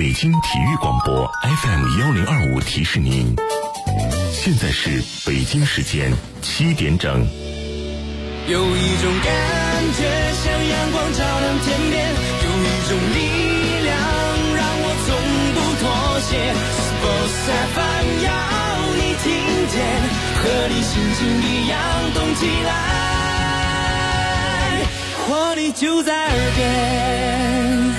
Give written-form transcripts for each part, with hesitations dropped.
北京体育广播 FM1025提示您，现在是北京时间7点整。 有一种感觉像阳光照亮天边，有一种力量让我从不妥协。Sports FM 要你听见，和你心情一样动起来，活力就在耳边。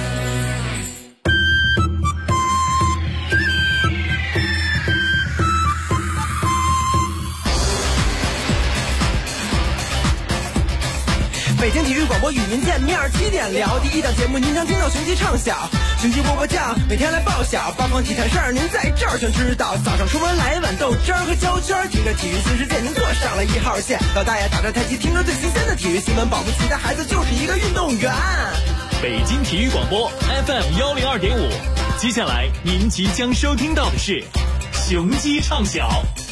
北京体育广播与您见面，7点聊第一档节目，您将听到雄鸡唱响，雄鸡波波酱，每天来报晓，八方体坛事儿您在这儿全知道。早上出门来碗豆汁儿和焦圈，听着体育新世界，您坐上了1号线。老大爷打着太极，听着最新鲜的体育新闻，保不齐的孩子就是一个运动员。 北京体育广播 FM102.5，接下来您即将收听到的是雄鸡唱晓。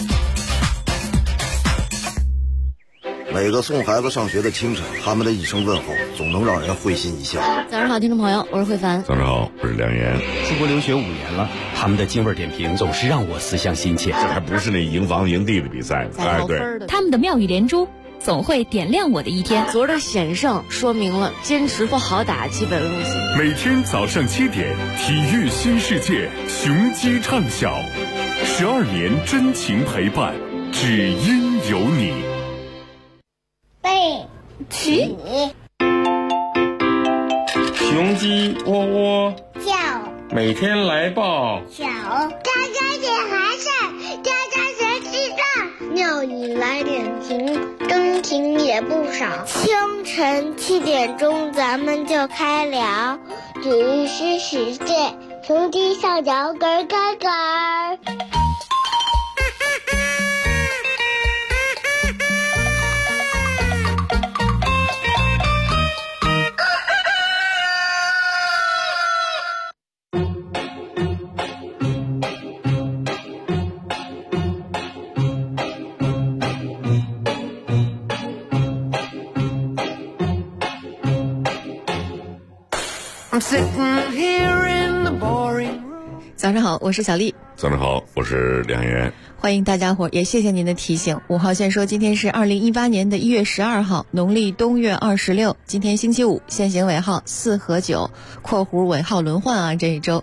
每个送孩子上学的清晨，他们的一声问候总能让人会心一笑。 早上好，听众朋友，我是慧凡。 早上好，我是梁岩。 出国留学5年了，他们的京味点评总是让我思乡心切。 这还不是那赢房赢地的比赛，哎，对， 他们的妙语连珠总会点亮我的一天。 昨儿的险胜说明了坚持不好打基本路线。 每天早上7点，体育新世界，雄鸡唱晓，12年真情陪伴，只因有你。 背起， 雄鸡窝窝叫， 每天来报小，家家点寒事，家家学记账，妙语来点评，真情也不少。清晨7点钟，咱们就开聊体育新世界，雄鸡上脚咯咯咯。 早上好，我是小丽。 早上好，我是梁岩。 欢迎大家伙，也谢谢您的提醒。5号线说今天是2018年的1月12号，农历冬月26，今天星期五，限行尾号4和9（括弧尾号轮换啊）。这一周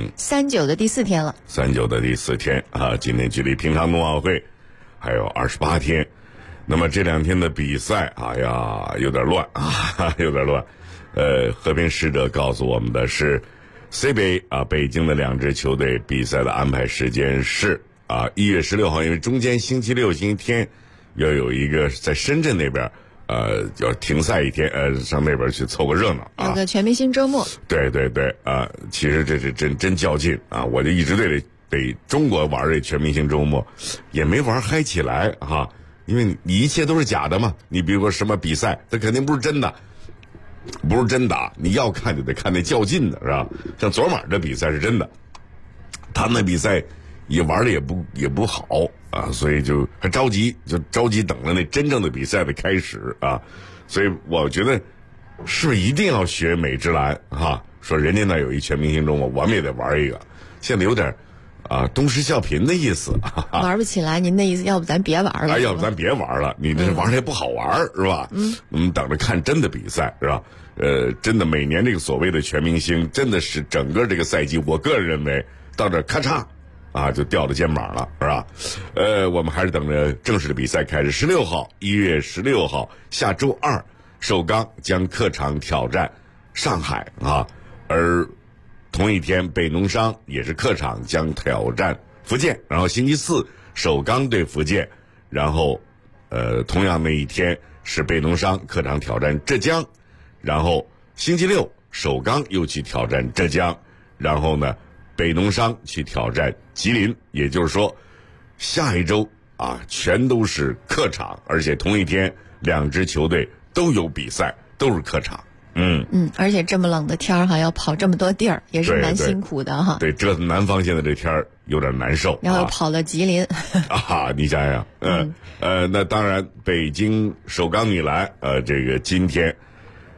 ，39的第4天了。 39的第4天啊，今天距离平昌冬奥会还有28天。那么这2天的比赛，哎呀，有点乱啊，有点乱。和平使者告诉我们的是 CBA 啊，北京的2支球队比赛的安排时间是1月16号，因为中间星期六、星期天要有一个在深圳那边要停赛1天，上那边去凑个热闹啊。 有个全明星周末。 对对对其实这是真较劲啊！我就一直对中国玩这全明星周末，也没玩嗨起来哈，因为你一切都是假的嘛。你比如说什么比赛，它肯定不是真的。不是真打，你要看就得看那较劲的，是吧？像昨晚这比赛是真的，他们那比赛也玩的也不好啊，所以就还着急等着那真正的比赛的开始啊。所以我觉得是不是一定要学美职篮哈？说人家那有一全明星周末，我们也得玩一个，现在有点东施效颦的意思玩不起来，您的意思要不咱别玩了？ 要不咱别玩了，你这玩的也不好玩，是吧？我们等着看真的比赛，是吧？真的每年这个所谓的全明星，真的是整个这个赛季，我个人认为到这咔嚓就掉了肩膀了，是吧？我们还是等着正式的比赛开始。1月16号下周二，首钢将客场挑战上海而同一天，北农商也是客场将挑战福建，然后星期4首钢对福建，然后同样那一天是北农商客场挑战浙江，然后星期6首钢又去挑战浙江，然后呢北农商去挑战吉林，也就是说下一周全都是客场，而且同一天2支球队都有比赛，都是客场。 而且这么冷的天儿要跑这么多地儿，也是蛮辛苦的哈。 对，折腾南方现在这天儿有点难受， 然后又跑了吉林你想想，那当然，北京首钢女篮这个今天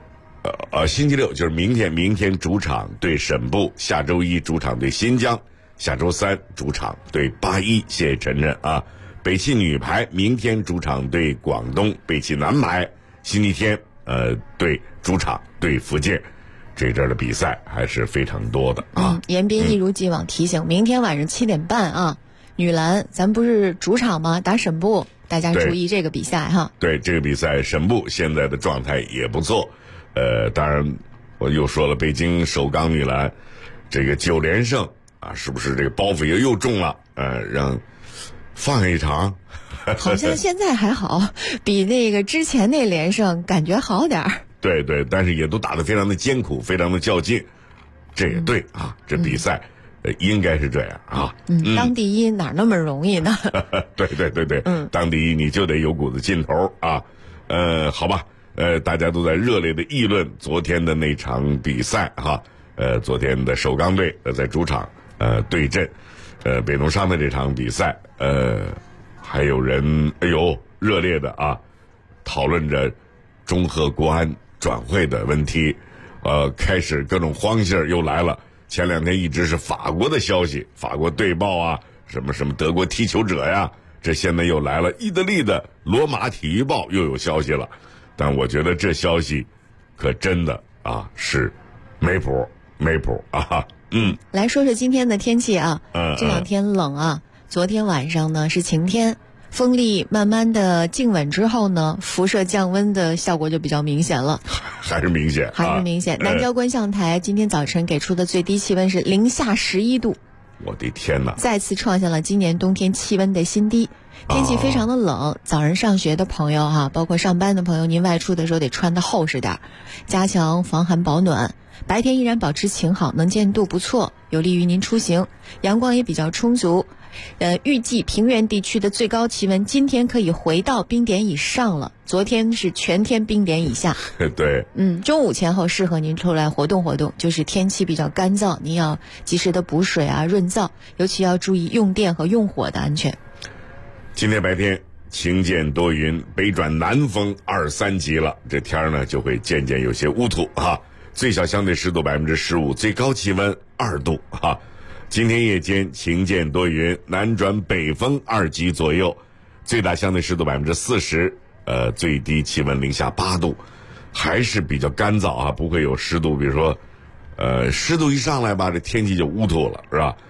星期六就是明天主场对沈步，下周一主场对新疆，下周三主场对81，谢谢晨晨啊。北汽女排明天主场对广东，北汽男排星期天对主场对福建，这阵的比赛还是非常多的啊。 严斌一如既往提醒，明天晚上7点半啊，女篮咱不是主场吗？打沈步，大家注意这个比赛哈。 对，这个比赛沈步现在的状态也不错。当然我又说了，北京首钢女篮这个9连胜啊，是不是这个包袱又重了？让放下一场。 好像现在还好，比那个之前那连胜感觉好点儿。 对，但是也都打得非常的艰苦，非常的较劲，这也对啊。这比赛应该是这样啊。 当第一哪那么容易呢？ 对，当第一你就得有股子劲头啊。好吧。大家都在热烈的议论昨天的那场比赛哈。昨天的首钢队在主场对阵北农商的这场比赛，还有人热烈的啊讨论着中赫国安转会的问题，开始各种慌信儿又来了。前2天一直是法国的消息，法国队报啊，什么德国踢球者呀，这现在又来了，意大利的罗马体育报又有消息了。但我觉得这消息可真的啊是没谱啊。 来说说今天的天气啊。这2天冷啊。昨天晚上呢是晴天，风力慢慢的静稳之后呢，辐射降温的效果就比较明显了。 还是明显。 南郊观象台今天早晨给出的最低气温是零下11度。 我的天哪！ 再次创下了今年冬天气温的新低。天气非常的冷，早上上学的朋友哈，包括上班的朋友，您外出的时候得穿得厚实点，加强防寒保暖。白天依然保持晴好，能见度不错，有利于您出行，阳光也比较充足。预计平原地区的最高气温今天可以回到冰点以上了，昨天是全天冰点以下。 对。 中午前后适合您出来活动活动，就是天气比较干燥，您要及时的补水啊，润燥，尤其要注意用电和用火的安全。 今天白天晴间多云，北转南风2、3级了，这天呢就会渐渐有些乌土哈。最小相对湿度15%，最高气温2度哈。今天夜间晴间多云，南转北风2级左右，最大相对湿度40%，最低气温零下8度，还是比较干燥啊，不会有湿度，比如说湿度一上来吧，这天气就乌土了，是吧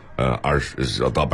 ？20到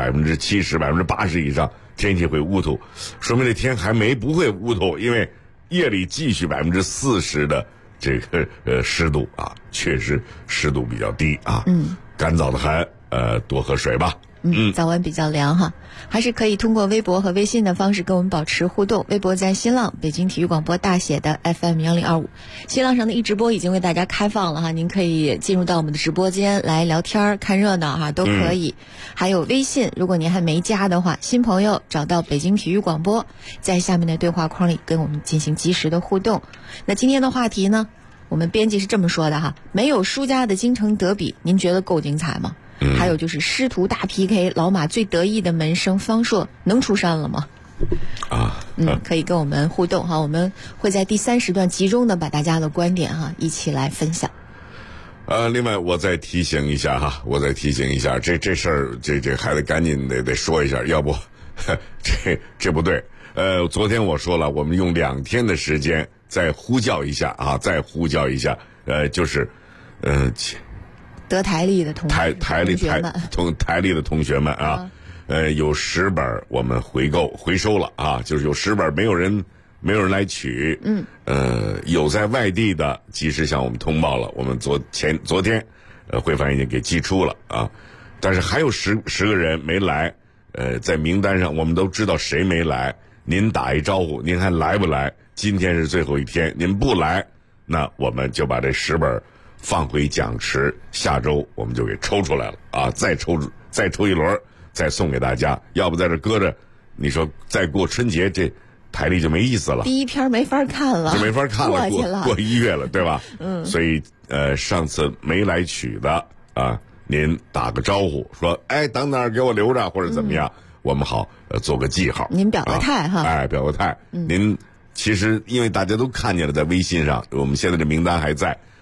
70%、80%以上，天气会乌土，说明这天还不会乌土，因为夜里继续40%的这个湿度啊，确实湿度比较低啊，干燥的很，多喝水吧。 早晚比较凉哈，还是可以通过微博和微信的方式跟我们保持互动。微博在新浪北京体育广播大写的 FM1025，新浪上的直播已经为大家开放了哈，您可以进入到我们的直播间来聊天看热闹哈，都可以。还有微信，如果您还没加的话，新朋友找到北京体育广播，在下面的对话框里跟我们进行及时的互动。那今天的话题呢，我们编辑是这么说的哈，没有输家的京城德比，您觉得够精彩吗？还有就是师徒大 PK， 老马最得意的门生方硕能出山了吗？可以跟我们互动哈，我们会在第3时段集中的把大家的观点哈一起来分享。 另外我再提醒一下哈，这事儿这还得赶紧得说一下，要不这不对。昨天我说了，我们用2天的时间再呼叫一下啊，就是德台历的同学台历的同学们啊，有10本我们回收了啊，就是有10本没有人来取，有在外地的及时向我们通报了，我们昨天会翻已经给寄出了啊，但是还有10个人没来，在名单上我们都知道谁没来，您打一招呼，您还来不来？今天是最后一天，您不来，那我们就把这10本放回奖池，下周我们就给抽出来了啊！再抽一轮，再送给大家。要不在这搁着，你说再过春节这台历就没意思了。 第一篇没法看了， 就没法看了，过1月了，对吧？所以上次没来取的啊，您打个招呼，说等等给我留着或者怎么样，我们好做个记号。 您表个态哈， 表个态。您其实因为大家都看见了，在微信上，我们现在这名单还在。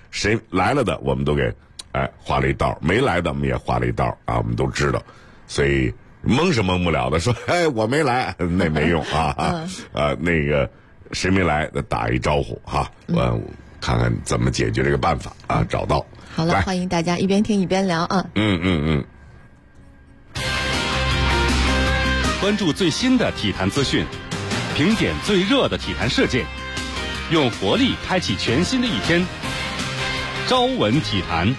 谁来了的我们都给画了一道，没来的我们也画了一道啊，我们都知道，所以蒙是蒙不了的，说我没来那没用啊那个谁没来打一招呼哈，看看怎么解决这个办法啊，找到。 好了，欢迎大家一边听一边聊啊。 关注最新的体坛资讯，评点最热的体坛事件，用活力开启全新的一天。朝闻体坛。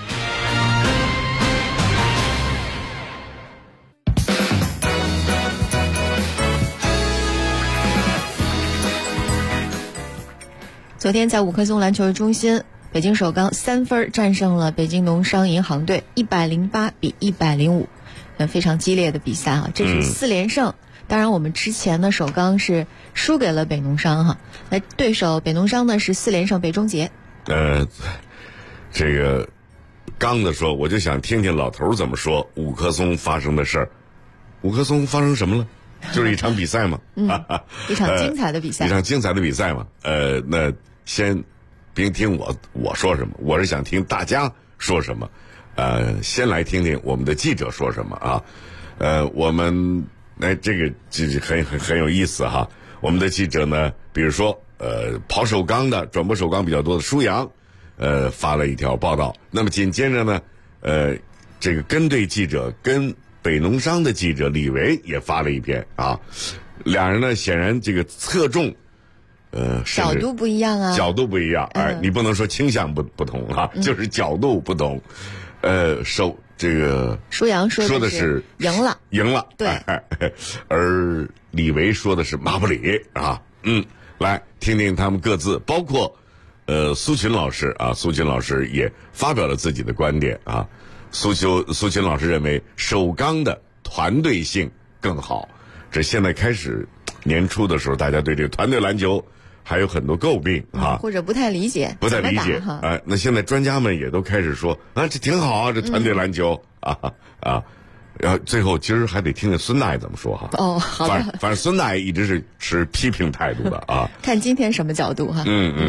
昨天在五棵松篮球中心，北京首钢3分战胜了北京农商银行队，108比105，非常激烈的比赛啊，这是4连胜。当然我们之前呢首钢是输给了北农商哈，那对手北农商呢是4连胜北中捷。 这个刚的说，我就想听听老头怎么说五棵松发生的事儿。五棵松发生什么了？就是一场比赛嘛， 一场精彩的比赛， 一场精彩的比赛嘛。那先别听我说什么，我是想听大家说什么。先来听听我们的记者说什么啊。我们这个很有意思哈。我们的记者呢，比如说跑首钢的，转播首钢比较多的舒阳，发了一条报道。那么紧接着呢，这个跟队记者跟北农商的记者李维也发了一篇啊。两人呢显然这个侧重角度不一样啊， 角度不一样，你不能说倾向不同啊，就是角度不同。这个舒阳说的是赢了，对， 而李维说的是马布里啊。来听听他们各自，包括苏群老师啊，苏群老师也发表了自己的观点啊。苏群老师认为首钢的团队性更好，这现在开始年初的时候，大家对这个团队篮球还有很多诟病啊， 或者不太理解哈。那现在专家们也都开始说这挺好啊，这团队篮球然后最后其实还得听听孙大爷怎么说哈。 好的。 反正孙大爷一直是持批评态度的啊。 看今天什么角度哈。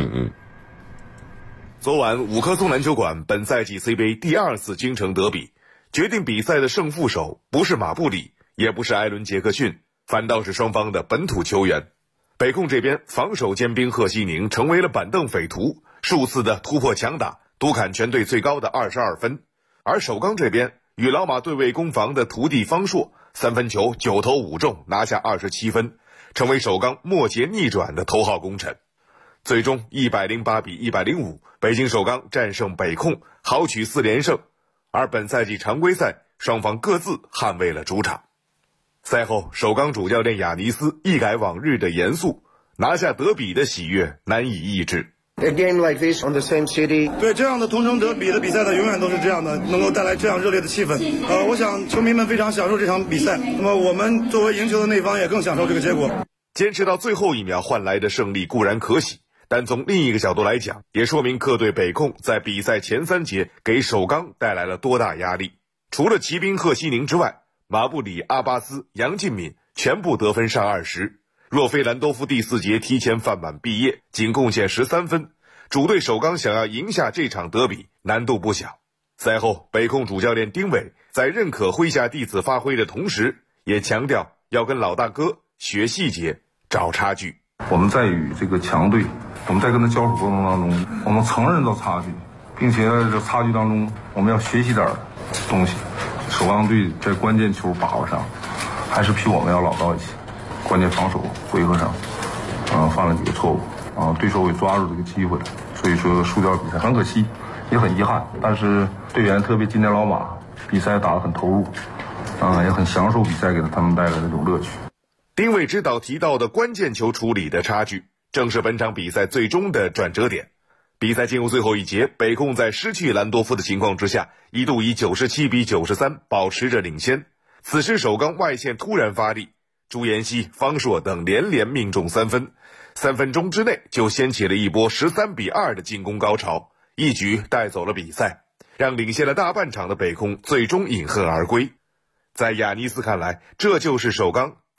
昨晚五棵松篮球馆本赛季 CBA 第2次京城德比，决定比赛的胜负手不是马布里，也不是艾伦杰克逊，反倒是双方的本土球员。北控这边防守尖兵贺西宁成为了板凳匪徒，数次的突破强打，独砍全队最高的22分。而首钢这边与老马对位攻防的徒弟方硕3分球9投5中，拿下27分，成为首钢末节逆转的头号功臣。最终108比105，北京首钢战胜北控，豪取4连胜。而本赛季常规赛双方各自捍卫了主场。赛后首钢主教练亚尼斯一改往日的严肃，拿下德比的喜悦难以抑制。 A game like this on the same city， 对这样的同城德比的比赛呢，永远都是这样的，能够带来这样热烈的气氛。我想球迷们非常享受这场比赛，那么我们作为赢球的那方也更享受这个结果。 坚持到最后一秒换来的胜利固然可喜，但从另一个角度来讲，也说明客队北控在比赛前3节给首钢带来了多大压力。除了骑兵贺西宁之外，马布里、阿巴斯、杨敬敏全部得分上20。若非兰多夫第4节提前犯满毕业，仅贡献13分，主队首钢想要赢下这场德比难度不小。赛后北控主教练丁伟在认可麾下弟子发挥的同时，也强调要跟老大哥学细节，找差距。 我们在与这个强队，我们在跟他交手过程当中，我们承认到差距，并且在这差距当中，我们要学习点东西。首钢队在关键球把握上，还是比我们要老道一些。关键防守回合上，犯了几个错误，对手也抓住这个机会了，所以说输掉比赛很可惜，也很遗憾。但是队员特别今年老马比赛打得很投入，也很享受比赛给他们带来的这种乐趣。 丁伟指导提到的关键球处理的差距，正是本场比赛最终的转折点。比赛进入最后一节，北控在失去兰多夫的情况之下，一度以97比93保持着领先。此时首钢外线突然发力，朱延熙、方硕等连命中3分，3分钟之内就掀起了一波13比2的进攻高潮，一举带走了比赛，让领先了大半场的北控最终饮恨而归。在亚尼斯看来，这就是首钢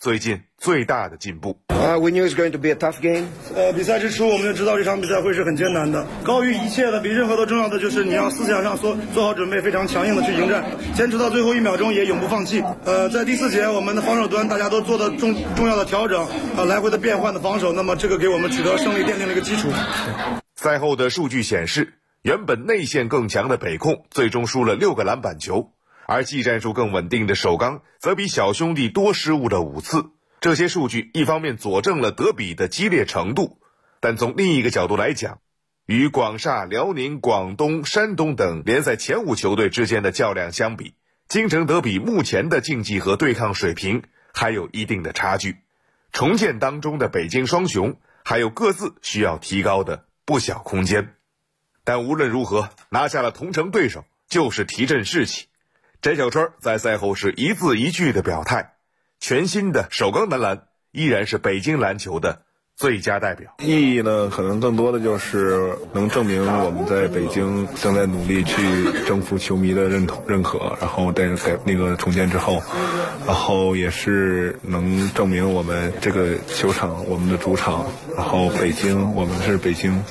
最近最大的进步。 We knew it was going to be a tough game. 比赛之初我们就知道这场比赛会是很艰难的。高于一切的，比任何都重要的就是你要思想上做好准备，非常强硬的去迎战，坚持到最后1秒钟也永不放弃。在第4节我们的防守端大家都做的重要的调整，来回的变换的防守，那么这个给我们取得胜利奠定了一个基础。 赛后的数据显示，原本内线更强的北控最终输了6个篮板球，而技战术更稳定的首钢则比小兄弟多失误了5次。这些数据一方面佐证了德比的激烈程度，但从另一个角度来讲，与广厦、辽宁、广东、山东等联赛前5球队之间的较量相比，京城德比目前的竞技和对抗水平还有一定的差距。重建当中的北京双雄还有各自需要提高的不小空间。但无论如何，拿下了同城对手就是提振士气。翟小川在赛后是一字一句的表态，全新的首钢男篮依然是北京篮球的最佳代表。 意义呢，可能更多的就是能证明我们在北京正在努力去征服球迷的认可，然后在那个重建之后，然后也是能证明我们这个球场，我们的主场，然后北京，我们是北京。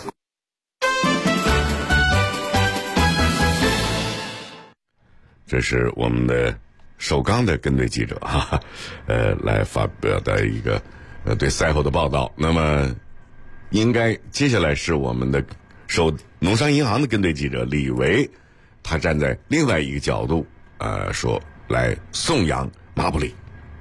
这是我们的首钢的跟队记者来发表的一个对赛后的报道。那么应该接下来是我们的农商银行的跟队记者李维，他站在另外一个角度说来颂扬马布里。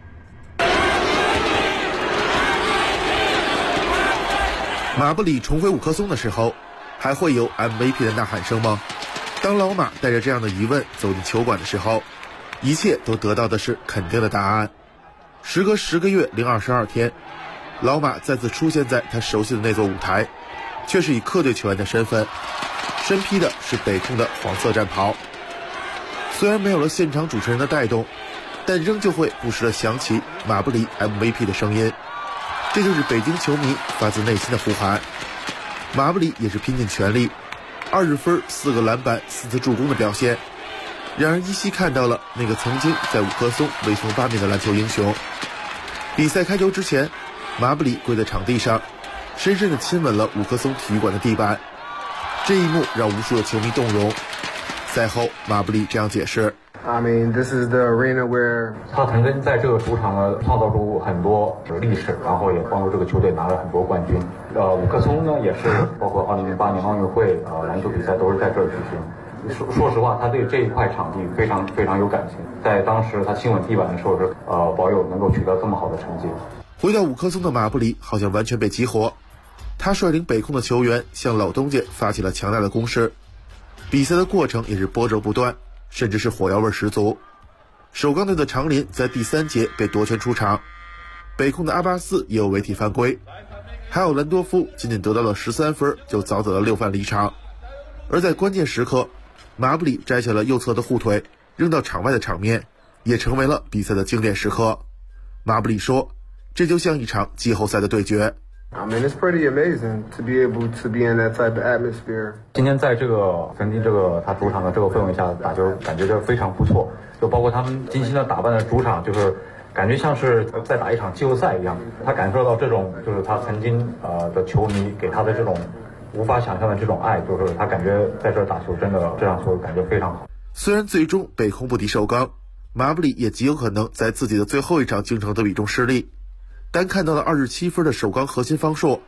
马布里重回五棵松的时候，还会有 MVP 的呐喊声吗？当老马带着这样的疑问走进球馆的时候，一切都得到的是肯定的答案。时隔10个月零22天，老马再次出现在他熟悉的那座舞台，却是以客队球员的身份，身披的是北控的黄色战袍。虽然没有了现场主持人的带动，但仍旧会不时地响起马布里 MVP 的声音，这就是北京球迷发自内心的呼喊。马布里也是拼尽全力，20分、4个篮板、4次助攻的表现，让人依稀看到了那个曾经在五棵松威风八面的篮球英雄。比赛开球之前，马布里跪在场地上，深深地亲吻了五棵松体育馆的地板，这一幕让无数的球迷动容。赛后，马布里这样解释 ：I mean, this is the arena where 他曾经在这个主场呢创造出很多历史，然后也帮助这个球队拿了很多冠军。五棵松呢也是包括2008年奥运会篮球比赛都是在这儿举行。说实话，他对这一块场地非常非常有感情。在当时他亲吻地板的时候是保有能够取得这么好的成绩。 回到五棵松的马布里好像完全被激活，他率领北控的球员向老东家发起了强大的攻势。比赛的过程也是波折不断，甚至是火药味十足。首钢队的长林在第3节被夺权出场，北控的阿巴斯也有违体犯规，还有兰多夫仅仅得到了13分就早早的6犯离场。而在关键时刻，马布里摘下了右侧的护腿扔到场外的场面，也成为了比赛的经典时刻。马布里说，这就像一场季后赛的对决。 I mean, it's pretty amazing to be able to be in that type of atmosphere. 今天在这个曾经他主场的这个氛围下打球，感觉就非常不错。就包括他们精心的打扮的主场，就是感觉像是在打一场季后赛一样。他感受到这种就是他曾经的球迷给他的这种无法想象的这种爱，就是他感觉在这打球真的这场球感觉非常好。 虽然最终北控不敌首钢，马布里也极有可能在自己的最后一场京城德比中失利。单看到了27分的首钢核心方硕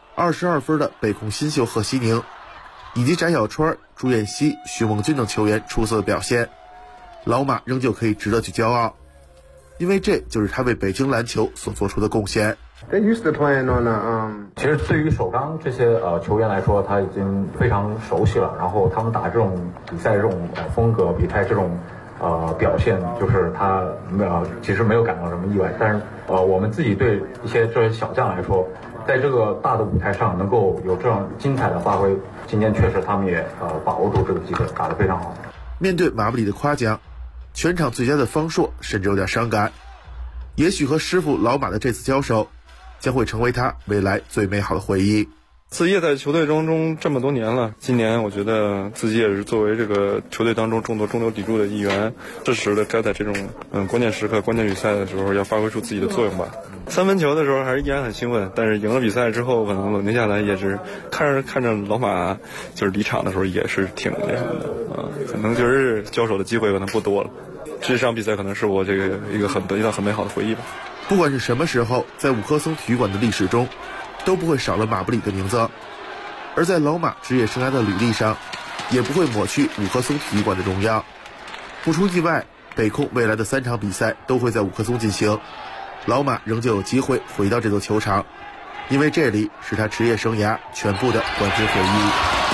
，22分的北控新秀贺西宁，以及翟小川、朱彦西、徐梦军等球员出色的表现，老马仍旧可以值得去骄傲，因为这就是他为北京篮球所做出的贡献。 They used to playing on the 其实对于首钢这些球员来说，他已经非常熟悉了，然后他们打这种比赛这种风格比赛这种表现，就是他其实没有感到什么意外。但是我们自己对一些这些小将来说，在这个大的舞台上能够有这样精彩的发挥，今天确实他们也把握住这个机会，打得非常好。 面对马布里的夸奖，全场最佳的方硕甚至有点伤感。也许和师傅老马的这次交手，将会成为他未来最美好的回忆。 自己也在球队中这么多年了，今年我觉得自己也是作为这个球队当中中流砥柱的一员，适时的该在这种关键时刻、关键比赛的时候要发挥出自己的作用吧。3分球的时候还是依然很兴奋，但是赢了比赛之后，可能冷静下来也是看着老马就是离场的时候也是挺那什么的可能就是交手的机会可能不多了。这场比赛可能是我这个一道很美好的回忆吧。 不管是什么时候，在五棵松体育馆的历史中，都不会少了马布里的名字，而在老马职业生涯的履历上，也不会抹去五棵松体育馆的荣耀。不出意外，北控未来的3场比赛都会在五棵松进行，老马仍旧有机会回到这座球场，因为这里是他职业生涯全部的冠军回忆。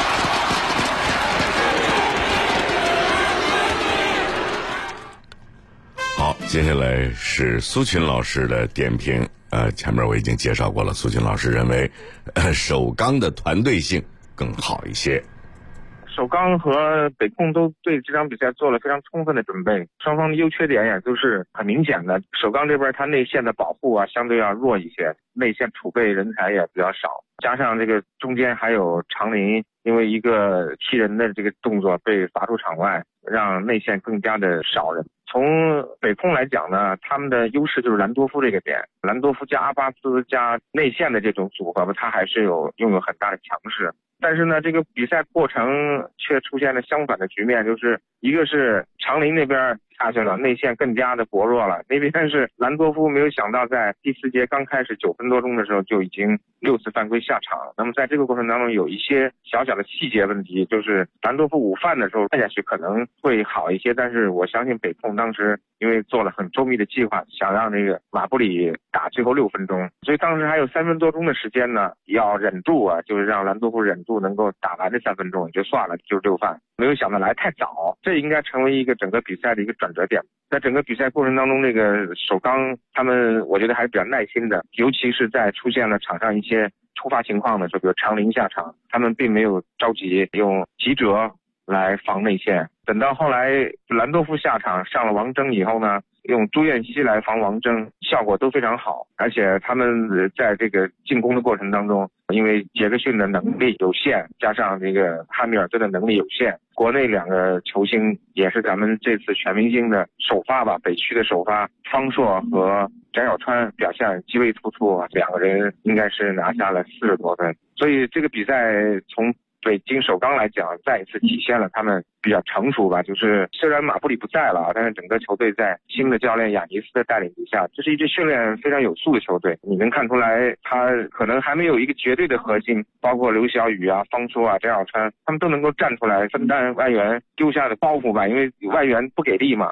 好，接下来是苏群老师的点评。前面我已经介绍过了，苏群老师认为，首钢的团队性更好一些。 首钢和北控都对这场比赛做了非常充分的准备，双方的优缺点也都是很明显的。首钢这边它内线的保护相对要弱一些，内线储备人才也比较少，加上这个中间还有长林因为一个踢人的这个动作被罚出场外，让内线更加的少人。从北控来讲呢，他们的优势就是兰多夫这个点，兰多夫加阿巴斯加内线的这种组合吧，他还是拥有很大的强势。但是呢，这个比赛过程却出现了相反的局面，就是一个是长林那边下去了，内线更加的薄弱了，那边是兰多夫没有想到在第4节刚开始9分多钟的时候就已经6次犯规下场。那么在这个过程当中有一些小小的细节问题，就是兰多夫午饭的时候看下去可能会好一些，但是我相信北控当时因为做了很周密的计划，想让这个马布里打最后6分钟，所以当时还有3分多钟的时间呢，要忍住就是让兰多夫忍住能够打完这3分钟也就算了，就是6犯。没有想到来太早，这应该成为一个整个比赛的一个转折点。在整个比赛过程当中，这个首钢他们我觉得还是比较耐心的，尤其是在出现了场上一些突发情况的时候，比如长林下场，他们并没有着急用急折来防内线。等到后来兰多夫下场上了王铮以后呢，用朱彦西来防王铮，效果都非常好。而且他们在这个进攻的过程当中，因为杰克逊的能力有限，加上这个汉密尔顿的能力有限，国内2个球星也是咱们这次全明星的首发吧，北区的首发，方硕和翟小川表现极为突出，2个人应该是拿下了40多分。所以这个比赛从北京首钢来讲，再一次体现了他们比较成熟吧。就是虽然马布里不在了，但是整个球队在新的教练雅尼斯的带领之下，这是一支训练非常有素的球队。你能看出来，他可能还没有一个绝对的核心，包括刘晓宇方硕翟小川，他们都能够站出来分担外援丢下的包袱吧，因为外援不给力嘛。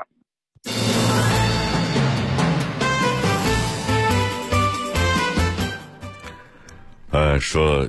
说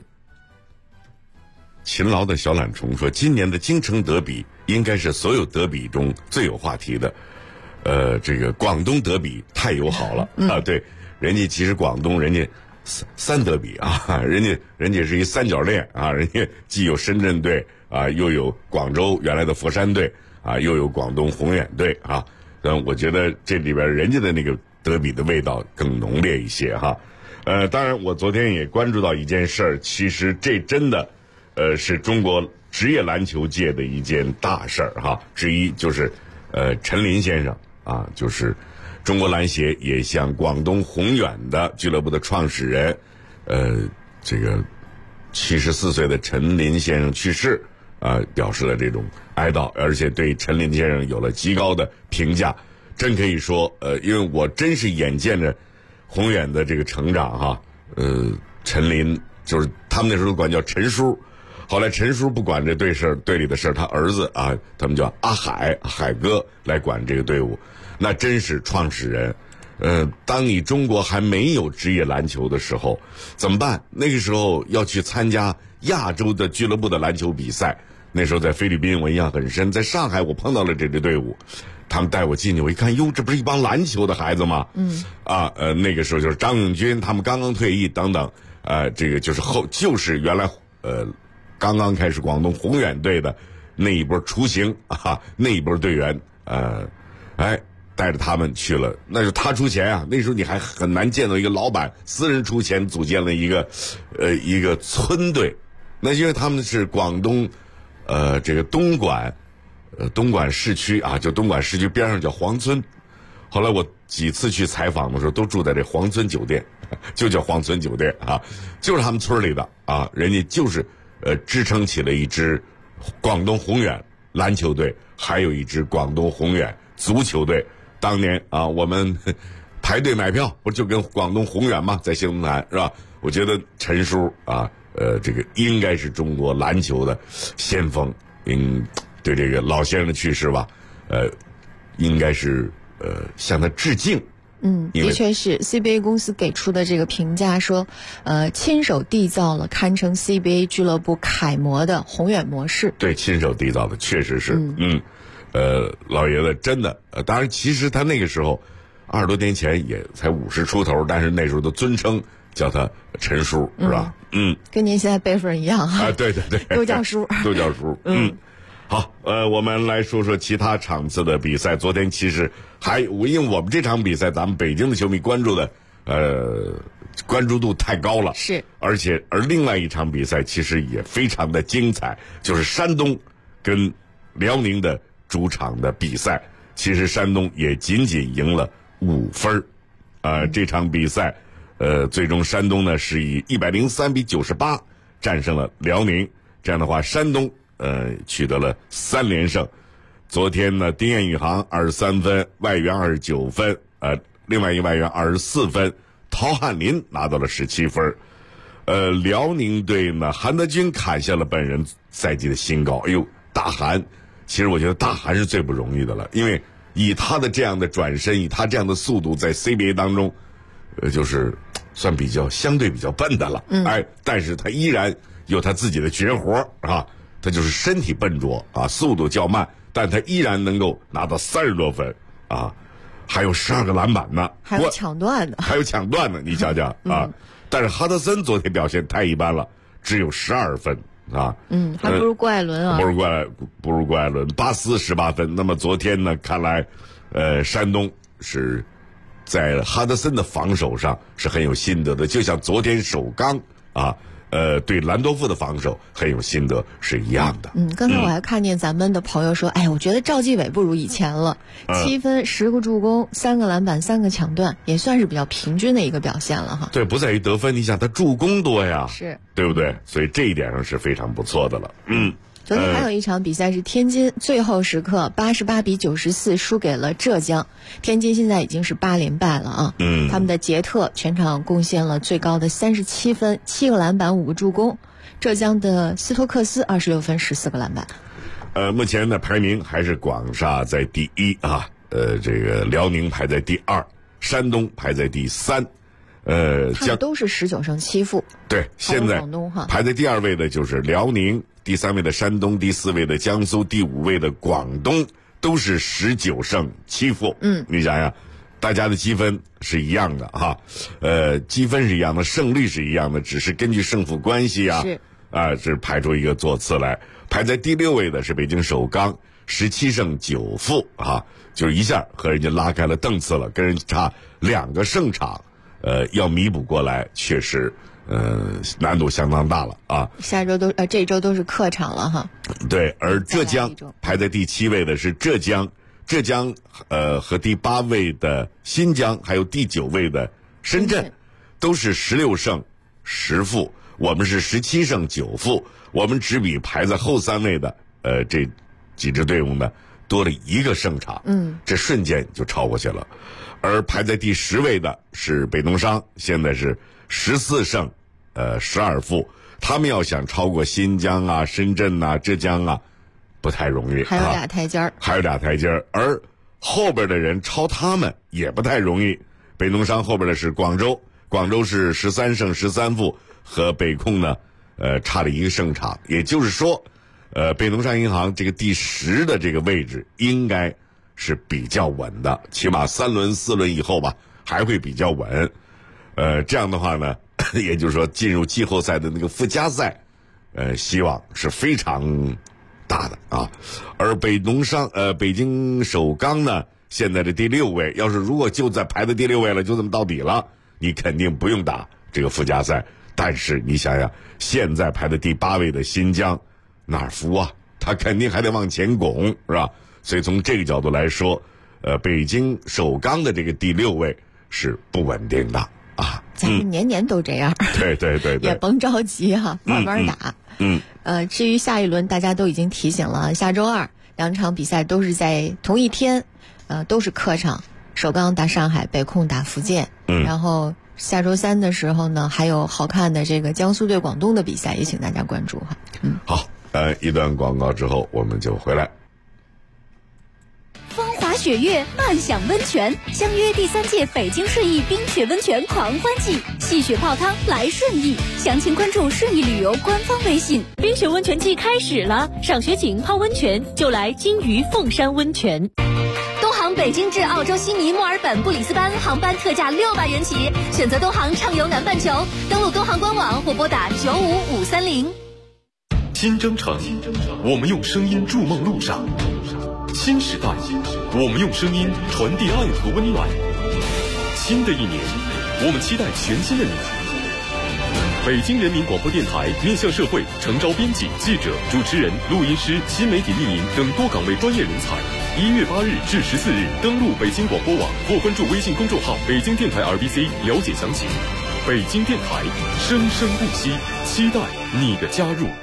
勤劳的小懒虫说，今年的京城德比应该是所有德比中最有话题的。这个广东德比太友好了对，人家其实广东人家三德比人家是一三角恋人家既有深圳队又有广州原来的佛山队又有广东宏远队我觉得这里边人家的那个德比的味道更浓烈一些当然我昨天也关注到一件事儿，其实这真的是中国职业篮球界的一件大事儿之一，就是陈林先生就是中国篮协也向广东宏远的俱乐部的创始人这个74岁的陈林先生去世表示了这种哀悼，而且对陈林先生有了极高的评价。真可以说因为我真是眼见着宏远的这个成长陈林就是他们那时候都管叫陈叔，后来陈叔不管这队里的事，他儿子他们叫阿海哥来管这个队伍，那真是创始人。当你中国还没有职业篮球的时候怎么办？那个时候要去参加亚洲的俱乐部的篮球比赛，那时候在菲律宾我印象很深，在上海我碰到了这支队伍，他们带我进去，我一看，哟，这不是一帮篮球的孩子吗？那个时候就是张永军他们刚刚退役等等，这个就是原来刚刚开始广东宏远队的那一波雏形那一波队员， 带着他们去了，那是他出钱啊。那时候你还很难见到一个老板私人出钱组建了一个村队，那因为他们是广东，这个东莞市区啊，就东莞市区边上叫黄村。后来我几次去采访的时候，都住在这黄村酒店，就叫黄村酒店啊，就是他们村里的啊，人家就是支撑起了一支广东宏远篮球队，还有一支广东宏远足球队。当年啊，我们排队买票，不就跟广东宏远吗？在新东坛是吧？我觉得陈叔啊，这个应该是中国篮球的先锋。对这个老先生的去世吧，应该是向他致敬。 的确是 CBA 公司给出的这个评价说，亲手缔造了堪称 CBA 俱乐部楷模的宏远模式。 对，亲手缔造的，确实是。老爷子真的，当然其实他那个时候20多年前也才50出头，但是那时候的尊称叫他陈叔，是吧？ 跟您现在辈分一样啊。 对， 都叫叔， 都叫叔。好，我们来说说其他场次的比赛。昨天其实因为我们这场比赛，咱们北京的球迷关注的关注度太高了， 是， 而另外一场比赛其实也非常的精彩，就是山东跟辽宁的主场的比赛。其实山东也仅仅赢了5分，这场比赛，最终山东呢是以103比98战胜了辽宁。这样的话，山东取得了3连胜。昨天呢，丁彦雨航23分，外援29分，另外一外援24分，陶汉林拿到了17分。辽宁队呢，韩德君砍下了本人赛季的新高。大韩，其实我觉得大韩是最不容易的了，因为以他的这样的转身，以他这样的速度，在 CBA 当中，就是算相对比较笨的了。但是他依然有他自己的绝活啊，他就是身体笨拙啊，速度较慢，但他依然能够拿到30多分啊，还有12个篮板呢， 还有抢断的， 你瞧瞧啊。但是哈德森昨天表现太一般了，只有12分啊。 还不如郭艾伦啊。 不如郭艾伦，巴斯18分。那么昨天呢，看来山东是在哈德森的防守上是很有心得的，就像昨天首钢啊。对兰多夫的防守很有心得是一样的。 刚才我还看见咱们的朋友说，我觉得赵继伟不如以前了，7分10个助攻3个篮板3个抢断，也算是比较平均的一个表现了哈。 对，不在于得分，你想他助攻多呀， 是， 对不对？所以这一点上是非常不错的了。 昨天还有一场比赛是天津最后时刻88比94输给了浙江，天津现在已经是8连败了啊。他们的杰特全场贡献了最高的37分7个篮板5个助攻，浙江的斯托克斯26分14个篮板。 目前的排名还是广厦在第1啊，这个辽宁排在第2，山东排在第3。 他们都是19胜7负。 对，现在排在第2位的就是辽宁，第3位的山东，第4位的江苏，第5位的广东，都是19胜7负。你想想，大家的积分是一样的哈，积分是一样的，胜率是一样的，只是根据胜负关系是排出一个座次来。排在第6位的是北京首钢，17胜9负啊，就是一下和人家拉开了档次了，跟人差2个胜场。要弥补过来，确实，难度相当大了啊。 这周都是客场了哈。 对，而浙江排在第7位的是浙江，和第8位的新疆，还有第9位的深圳，都是16胜10负，我们是17胜9负，我们只比排在后3位的这几支队伍呢多了1个胜场，这瞬间就超过去了。而排在第10位的是北农商，现在是14胜12负，他们要想超过新疆啊、深圳啊、浙江啊，不太容易， 还有俩台阶儿， 而后边的人超他们也不太容易。北农商后边的是广州是13胜13负，和北控呢差了1个胜场，也就是说北农商银行这个第10的这个位置应该是比较稳的，起码3轮4轮以后吧还会比较稳。这样的话呢，也就是说进入季后赛的那个附加赛希望是非常大的啊。而北京首钢呢， 现在的第6位，要是如果就在排在第6位了，就这么到底了，你肯定不用打这个附加赛。但是你想想，现在排在第8位的新疆，哪儿服啊？他肯定还得往前拱，是吧？所以从这个角度来说，北京首钢的这个第6位是不稳定的啊。 咱们年年都这样。 对， 也甭着急哈，慢慢打。至于下一轮，大家都已经提醒了，下周22场比赛都是在同一天，都是客场，首钢打上海，北控打福建。然后下周3的时候呢，还有好看的这个江苏对广东的比赛，也请大家关注哈。 好，一段广告之后我们就回来。 风华雪月，漫享温泉，相约第3届北京顺义冰雪温泉狂欢季，戏雪泡汤来顺义，详情关注顺义旅游官方微信。 冰雪温泉季开始了，赏雪景泡温泉就来金鱼凤山温泉。 东航北京至澳洲悉尼、墨尔本、布里斯班航班特价600元起，选择东航畅游南半球，登录东航官网或拨打95530。 新征程，我们用声音筑梦路上；新时代，我们用声音传递爱和温暖。新的一年，我们期待全新的你。北京人民广播电台面向社会诚招编辑、记者、主持人、录音师、新媒体运营等多岗位专业人才。1月8日至14日，登录北京广播网或关注微信公众号“北京电台 RBC” 了解详情。北京电台，生生不息，期待你的加入。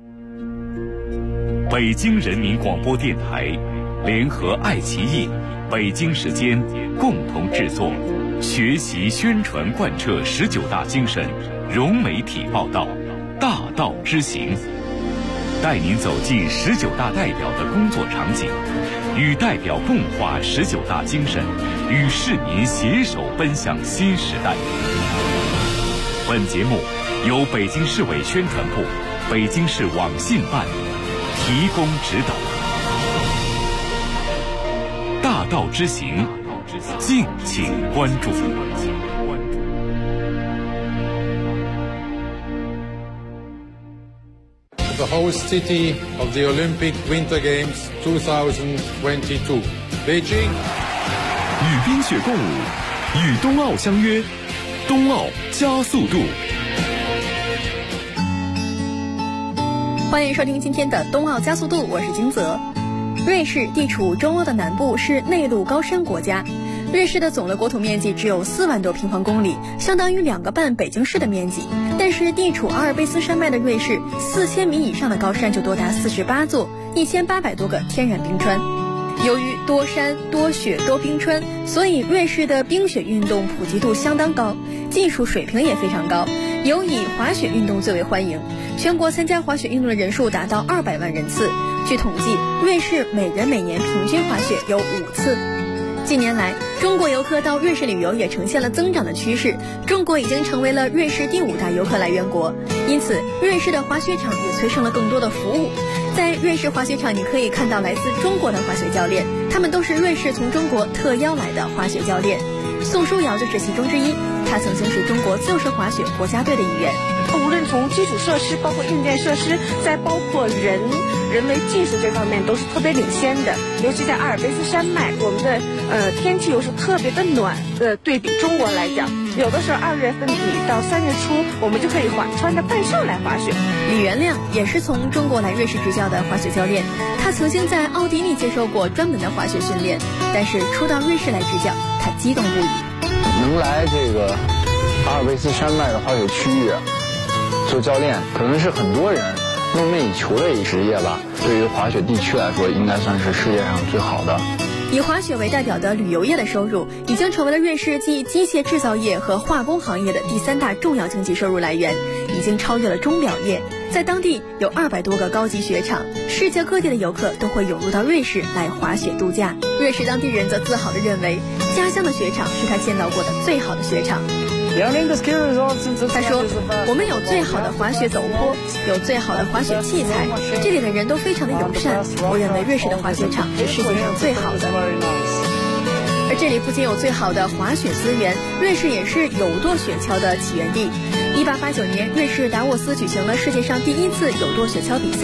北京人民广播电台联合爱奇艺、北京时间共同制作，学习宣传贯彻19大精神，融媒体报道，大道之行，带您走进19大代表的工作场景，与代表共话19大精神，与市民携手奔向新时代。本节目由北京市委宣传部、北京市网信办提供指导。大道之行，敬请关注。 The host city of the Olympic Winter Games 2022, Beijing. 与冰雪共舞，与冬奥相约，冬奥加速度。 欢迎收听今天的冬奥加速度，我是金泽。瑞士地处中欧的南部，是内陆高山国家。瑞士的总的国土面积只有4万多平方公里，相当于2个半北京市的面积。但是地处阿尔卑斯山脉的瑞士，4000米以上的高山就多达48座，1800多个天然冰川。由于多山多雪多冰川，所以瑞士的冰雪运动普及度相当高，技术水平也非常高，尤以滑雪运动最为欢迎。全国参加滑雪运动的人数达到200万人次。据统计，瑞士每人每年平均滑雪有5次。近年来，中国游客到瑞士旅游也呈现了增长的趋势，中国已经成为了瑞士第5大游客来源国，因此瑞士的滑雪场也催生了更多的服务。在瑞士滑雪场，你可以看到来自中国的滑雪教练，他们都是瑞士从中国特邀来的滑雪教练。宋书瑶就是其中之一，他曾经是中国自由式滑雪国家队的一员。 无论从基础设施，包括硬件设施，再包括人为技术这方面都是特别领先的。尤其在阿尔卑斯山脉，我们的天气又是特别的暖，对比中国来讲，有的时候2月份底到3月初，我们就可以穿着半袖来滑雪。 李元亮也是从中国来瑞士执教的滑雪教练，他曾经在奥地利接受过专门的滑雪训练，但是初到瑞士来执教，他激动不已。 能来这个阿尔卑斯山脉的滑雪区域做教练，可能是很多人梦寐以求的一职业吧。对于滑雪地区来说，应该算是世界上最好的。 以滑雪为代表的旅游业的收入，已经成为了瑞士继机械制造业和化工行业的第3大重要经济收入来源，已经超越了钟表业。在当地有200多个高级雪场，世界各地的游客都会涌入到瑞士来滑雪度假。瑞士当地人则自豪地认为，家乡的雪场是他见到过的最好的雪场。他说，我们有最好的滑雪陡坡，有最好的滑雪器材，这里的人都非常的友善，我认为瑞士的滑雪场是世界上最好的。而这里不仅有最好的滑雪资源，瑞士也是有舵雪橇的起源地。1889年，瑞士达沃斯举行了世界上第1次有舵雪橇比赛，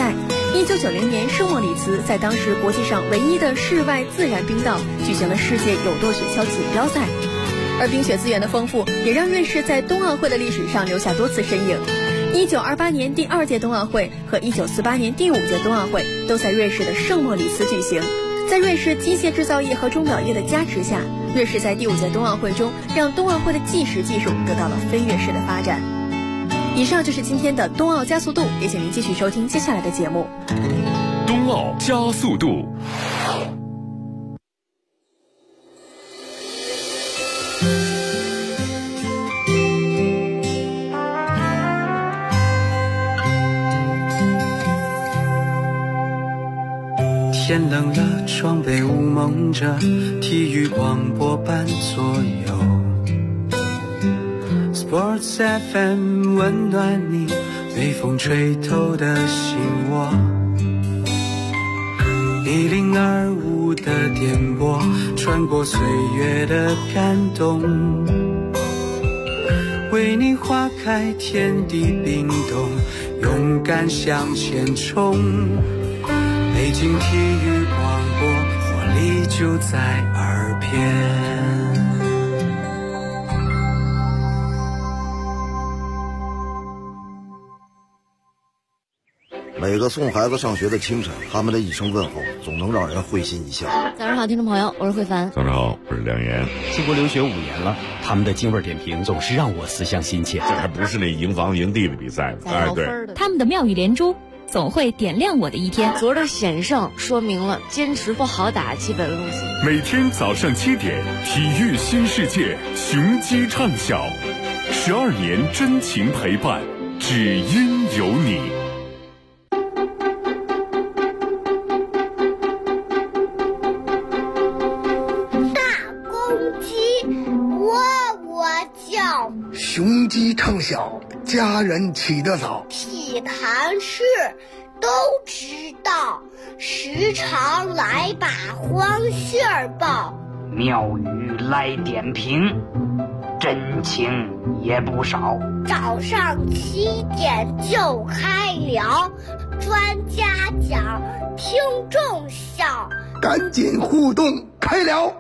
1990年，圣莫里茨在当时国际上唯一的室外自然冰道举行了世界有舵雪橇锦标赛，而冰雪资源的丰富也让瑞士在冬奥会的历史上留下多次身影。1928年第2届冬奥会和1948年第5届冬奥会都在瑞士的圣莫里茨举行。在瑞士机械制造业和钟表业的加持下，瑞士在第5届冬奥会中让冬奥会的计时技术得到了飞跃式的发展。以上就是今天的冬奥加速度，也请您继续收听接下来的节目。 冬奥加速度。 天冷了，窗被雾蒙着，体育广播般左右。Sports FM 温暖你被风吹透的心窝。1025的电波穿过岁月的感动，为你划开天地冰冻，勇敢向前冲。北京体育广播，活力就在耳边。 每个送孩子上学的清晨，他们的一声问候总能让人会心一笑。 早上好，听众朋友，我是慧凡。 早上好，我是梁岩。 出国留学5年了，他们的京味点评总是让我思乡心切。 这还不是那营房营地的比赛， 哎，对， 他们的妙语连珠总会点亮我的一天。 昨儿的险胜说明了坚持不好打基本路线。 每天早上7点，体育新世界，雄鸡唱晓，12年真情陪伴，只因有你。 雄鸡唱晓，家人起得早。 体坛事都知道，时常来把欢讯儿报。 妙语来点评，真情也不少。 早上7点就开聊，专家讲，听众笑。 赶紧互动开聊。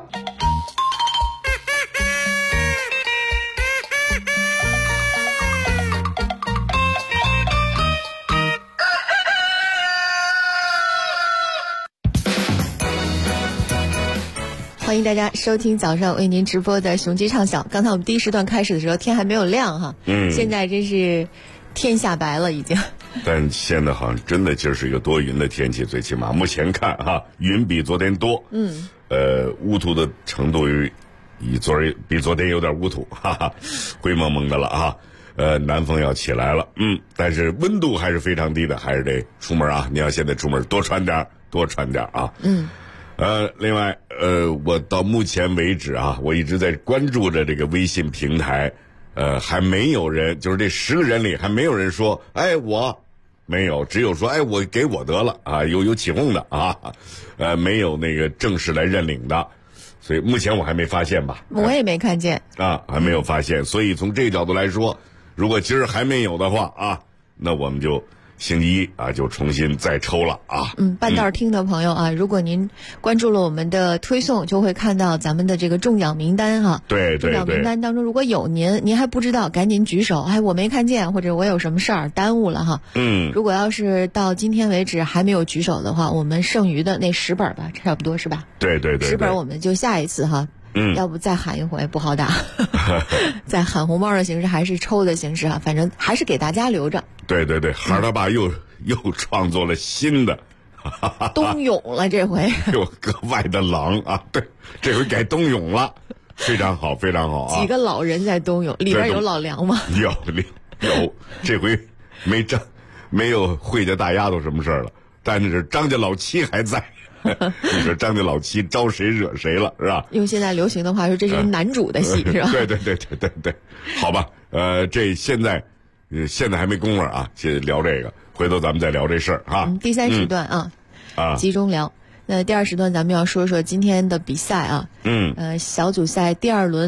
欢迎大家收听早上为您直播的雄鸡唱晓。刚才我们第一时段开始的时候，天还没有亮哈，现在真是天下白了已经。 但现在好像真的今儿是一个多云的天气，最起码目前看哈，云比昨天多，乌土的程度比昨天有点乌土，哈哈，灰蒙蒙的了啊。南风要起来了，但是温度还是非常低的，还是得出门啊。你要现在出门多穿点啊。另外，我到目前为止啊，我一直在关注着这个微信平台，还没有人，就是这10个人里还没有人说，哎，我没有，只有说，哎，我给我得了啊，有起哄的啊，没有那个正式来认领的，所以目前我还没发现吧。 我也没看见啊，还没有发现，所以从这个角度来说，如果今儿还没有的话啊，那我们就星期1啊，就重新再抽了啊。 半道听的朋友啊，如果您关注了我们的推送，就会看到咱们的这个中奖名单哈。 对， 中奖名单当中如果有您还不知道，赶紧举手，哎，我没看见，或者我有什么事儿耽误了哈。如果要是到今天为止还没有举手的话，我们剩余的那10本吧，差不多是吧？ 对 ，10本我们就下一次哈。要不再喊一回不好打，再喊红包的形式还是抽的形式啊，反正还是给大家留着。 对，孩儿他爸又创作了新的冬泳了，这回又格外的狼啊！对，这回改冬泳了，非常好，非常好啊！ 几个老人在冬泳，里边有老梁吗？ 有，这回没有慧家大丫头什么事儿了，但是张家老七还在。你说张家老七招谁惹谁了是吧？ 用现在流行的话说，这是男主的戏是吧？ 对，好吧，这现在还没工夫啊，先聊这个，回头咱们再聊这事儿啊。 第3时段集中聊。那第2时段咱们要说说今天的比赛啊，小组赛第2轮，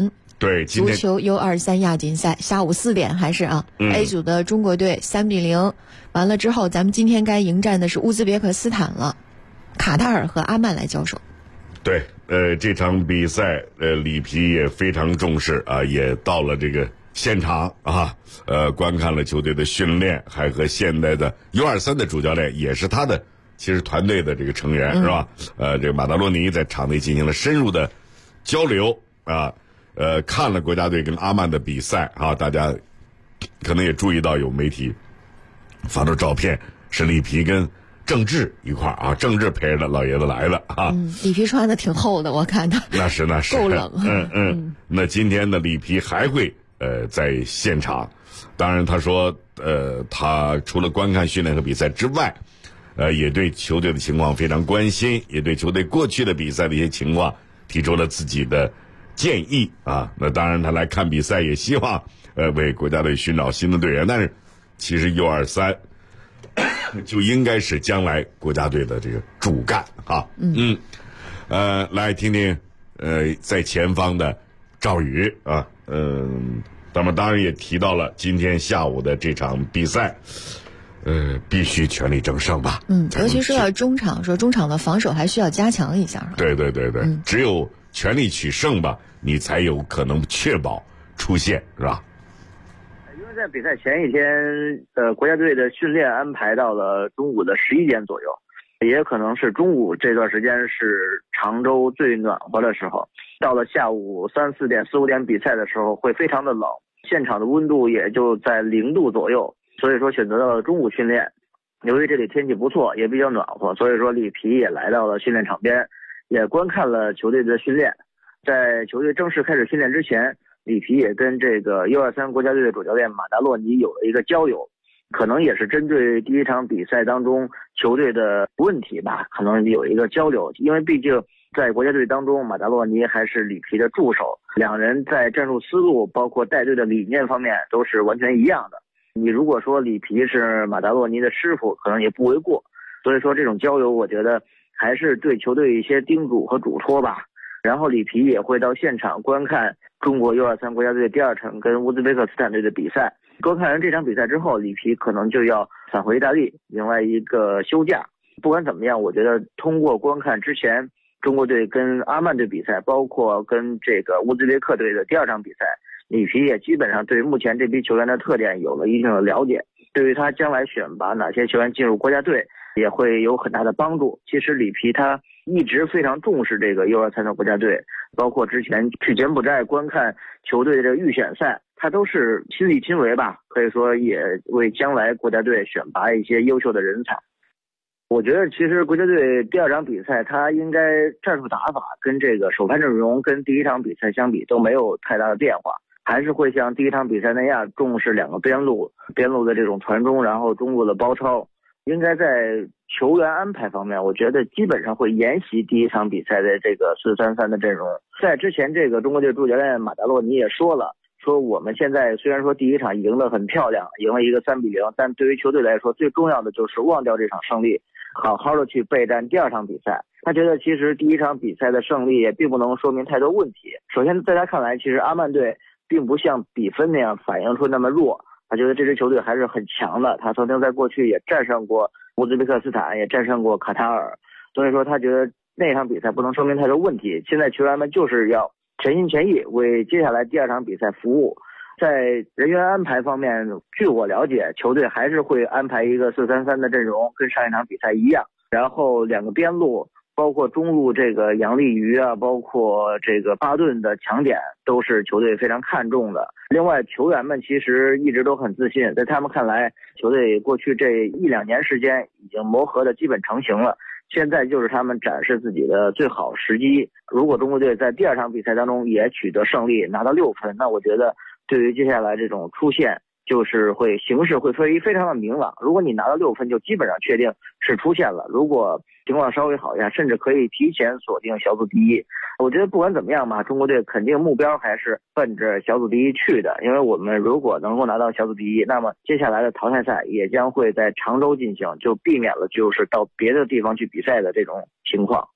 对， 足球 U23 亚锦赛下午4点还是啊、A 组的中国队3-0，完了之后咱们今天该迎战的是乌兹别克斯坦了，卡塔尔和阿曼来交手。 对，这场比赛里皮也非常重视啊，也到了这个现场啊，观看了球队的训练，还和现在的 U23 的主教练也是他的其实团队的这个成员、是吧？这个马达洛尼在场内进行了深入的交流啊，看了国家队跟阿曼的比赛啊，大家可能也注意到有媒体发出照片，是里皮跟郑智一块啊，郑智陪着老爷子来了啊。 里皮穿的挺厚的，我看他。 那是够冷。 那今天呢，里皮还会在现场。当然他说他除了观看训练和比赛之外，也对球队的情况非常关心，也对球队过去的比赛的一些情况提出了自己的建议啊。那当然他来看比赛也希望为国家队寻找新的队员，但是其实 U23 就应该是将来国家队的这个主干啊。来听听在前方的赵宇啊，那么当然也提到了今天下午的这场比赛，必须全力争胜吧。 尤其说到中场，说中场的防守还需要加强一下。 对，只有全力取胜吧，你才有可能确保出线，是吧？ 因为在比赛前一天，国家队的训练安排到了中午的11点左右，也可能是中午这段时间是常州最暖和的时候。到了下午3、4点、4、5点比赛的时候会非常的冷，现场的温度也就在0度左右，所以说选择了中午训练。由于这里天气不错，也比较暖和，所以说里皮也来到了训练场边，也观看了球队的训练。在球队正式开始训练之前，里皮也跟这个 U23 国家队的主教练马达洛尼有了一个交流，可能也是针对第一场比赛当中球队的问题吧，可能有一个交流。因为毕竟在国家队当中，马达洛尼还是里皮的助手，两人在战术思路包括带队的理念方面都是完全一样的。你如果说里皮是马达洛尼的师傅，可能也不为过。所以说这种交流我觉得还是对球队一些叮嘱和嘱托吧。然后里皮也会到现场观看中国 U23 国家队第2场跟乌兹别克斯坦队的比赛。观看完这场比赛之后，里皮可能就要返回意大利，迎来一个休假。不管怎么样，我觉得通过观看之前中国队跟阿曼队比赛，包括跟这个乌兹别克队的第2场比赛，里皮也基本上对目前这批球员的特点有了一定的了解，对于他将来选拔哪些球员进入国家队也会有很大的帮助。其实里皮他一直非常重视这个 U23 的国家队，包括之前去柬埔寨观看球队的这个预选赛，他都是亲力亲为吧，可以说也为将来国家队选拔一些优秀的人才。我觉得其实国家队第2场比赛他应该战术打法跟这个首发阵容跟第1场比赛相比都没有太大的变化，还是会像第1场比赛那样重视2个边路的这种传中，然后中路的包抄。应该在球员安排方面，我觉得基本上会沿袭第1场比赛的这个4-3-3的阵容。在之前这个中国队主教练马达洛尼也说了，说我们现在虽然说第1场赢得很漂亮，赢了一个3-0，但对于球队来说最重要的就是忘掉这场胜利，好好的去备战第2场比赛。他觉得其实第1场比赛的胜利也并不能说明太多问题。首先在他看来，其实阿曼队并不像比分那样反映出那么弱，他觉得这支球队还是很强的，他曾经在过去也战胜过乌兹别克斯坦，也战胜过卡塔尔，所以说他觉得那场比赛不能说明太多问题。现在球员们就是要全心全意为接下来第2场比赛服务。在人员安排方面，据我了解，球队还是会安排一个4-3-3的阵容，跟上一场比赛一样，然后2个边路包括中路这个杨立瑜啊，包括这个巴顿的强点都是球队非常看重的。另外球员们其实一直都很自信，在他们看来，球队过去这1-2年时间已经磨合的基本成型了，现在就是他们展示自己的最好时机。如果中国队在第2场比赛当中也取得胜利，拿到6分，那我觉得对于接下来这种出线就是形势会非常的明朗。如果你拿到6分，就基本上确定是出线了，如果情况稍微好一下，甚至可以提前锁定小组第1。我觉得不管怎么样吧，中国队肯定目标还是奔着小组第1去的，因为我们如果能够拿到小组第1，那么接下来的淘汰赛也将会在常州进行，就避免了就是到别的地方去比赛的这种情况。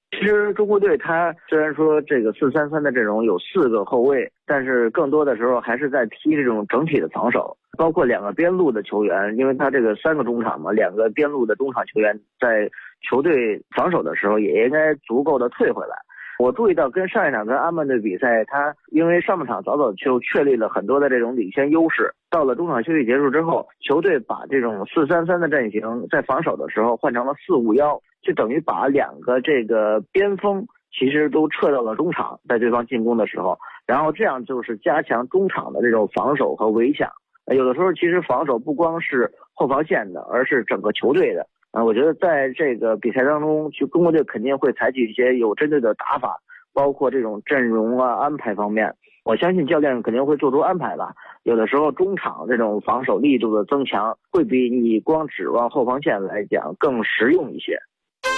其实中国队他虽然说这个4-3-3的阵容有4个后卫，但是更多的时候还是在踢这种整体的防守，包括2个边路的球员，因为他这个3个中场嘛，2个边路的中场球员在球队防守的时候也应该足够的退回来。我注意到跟上一场跟阿曼队比赛，他因为上半场早早就确立了很多的这种领先优势，到了中场休息结束之后，球队把这种4-3-3的阵型在防守的时候换成了4-5-1，就等于把2个这个边锋其实都撤到了中场，在对方进攻的时候，然后这样就是加强中场的这种防守和围抢。有的时候其实防守不光是后防线的，而是整个球队的。我觉得在这个比赛当中，中国队肯定会采取一些有针对的打法，包括这种阵容啊安排方面，我相信教练肯定会做出安排吧。有的时候中场这种防守力度的增强，会比你光指望后防线来讲更实用一些。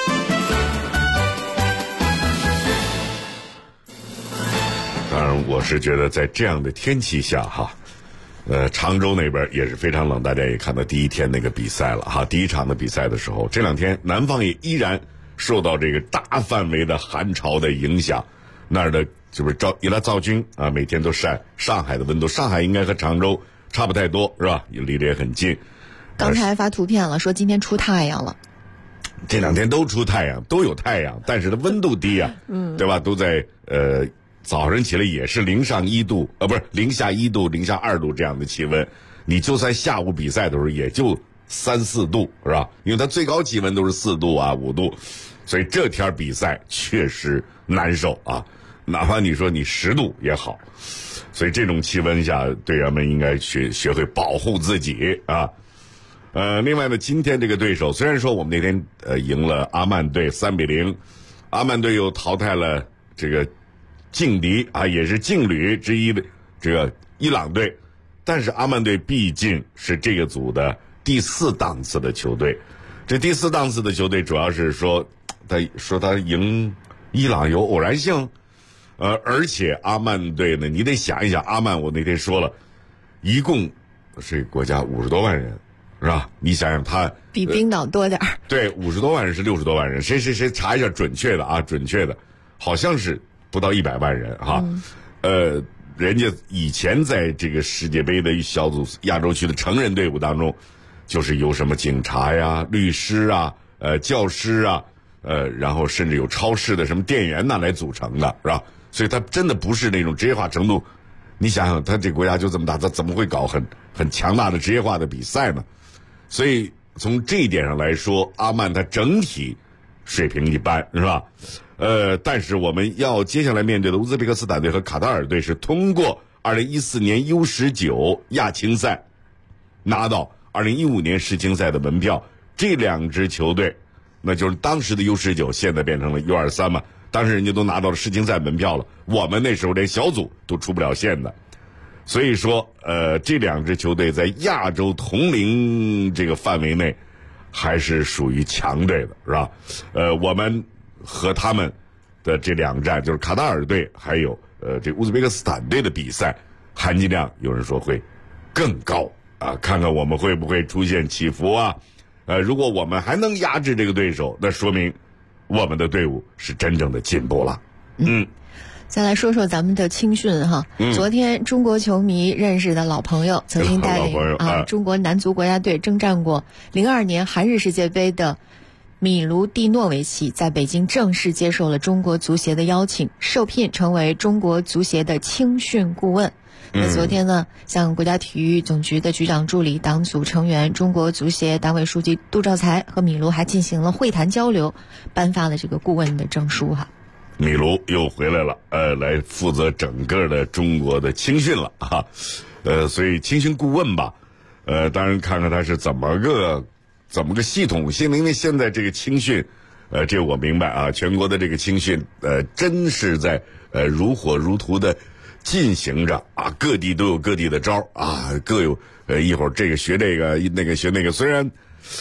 当然，我是觉得在这样的天气下哈。常州那边也是非常冷，大家也看到第一天那个比赛了哈。第一场的比赛的时候，这2天南方也依然受到这个大范围的寒潮的影响，那儿的就是造军啊，每天都晒上海的温度，上海应该和常州差不太多是吧？也离得也很近。 刚才还发图片了，说今天出太阳了。 这2天都出太阳，都有太阳，但是它温度低啊，对吧？都在早上起来也是0上1度，不是0下1度、0下2度这样的气温。你就算下午比赛的时候，也就3-4度，是吧？因为它最高气温都是4度啊、5度，所以这天比赛确实难受啊。哪怕你说你10度也好，所以这种气温下，队员们应该学会保护自己啊。另外呢，今天这个对手虽然说我们那天赢了阿曼队3-0，阿曼队又淘汰了这个劲敌啊，也是劲旅之一的这个伊朗队，但是阿曼队毕竟是这个组的第4档次的球队。这第4档次的球队主要是说他赢伊朗有偶然性，而且阿曼队呢，你得想一想，阿曼我那天说了，一共是国家50多万人，是吧？你想想他比冰岛多点对，50多万人是60多万人，谁查一下准确的啊？准确的，好像是不到100万人哈。人家以前在这个世界杯的小组亚洲区的成人队伍当中，就是有什么警察呀、律师啊、教师啊，然后甚至有超市的什么店员呐来组成的，是吧？所以他真的不是那种职业化程度。你想想，他这国家就这么大，他怎么会搞很强大的职业化的比赛呢？所以从这一点上来说，阿曼他整体水平一般，是吧？但是我们要接下来面对的乌兹别克斯坦队和卡塔尔队是通过2014年 U19 亚青赛拿到2015年世青赛的门票，这2支球队，那就是当时的 U19 现在变成了 U23 嘛，当时人家都拿到了世青赛门票了，我们那时候连小组都出不了线的。所以说这2支球队在亚洲同龄这个范围内还是属于强队的，是吧？我们和他们的这2站，就是卡塔尔队还有这乌兹别克斯坦队的比赛，含金量有人说会更高啊！看看我们会不会出现起伏啊？如果我们还能压制这个对手，那说明我们的队伍是真正的进步了。 再来说说咱们的青训哈。昨天中国球迷认识的老朋友，曾经带领中国男足国家队征战过02年韩日世界杯的米卢蒂诺维奇，在北京正式接受了中国足协的邀请，受聘成为中国足协的青训顾问。那昨天呢，像国家体育总局的局长助理、党组成员、中国足协党委书记杜兆才和米卢还进行了会谈交流，颁发了这个顾问的证书哈。 米卢又回来了，来负责整个的中国的青训了哈，所以青训顾问吧，当然看看他是怎么个系统性，因为现在这个青训，这我明白啊，全国的这个青训，真是在如火如荼的进行着啊，各地都有各地的招啊，各有一会儿这个学这个，那个学那个，虽然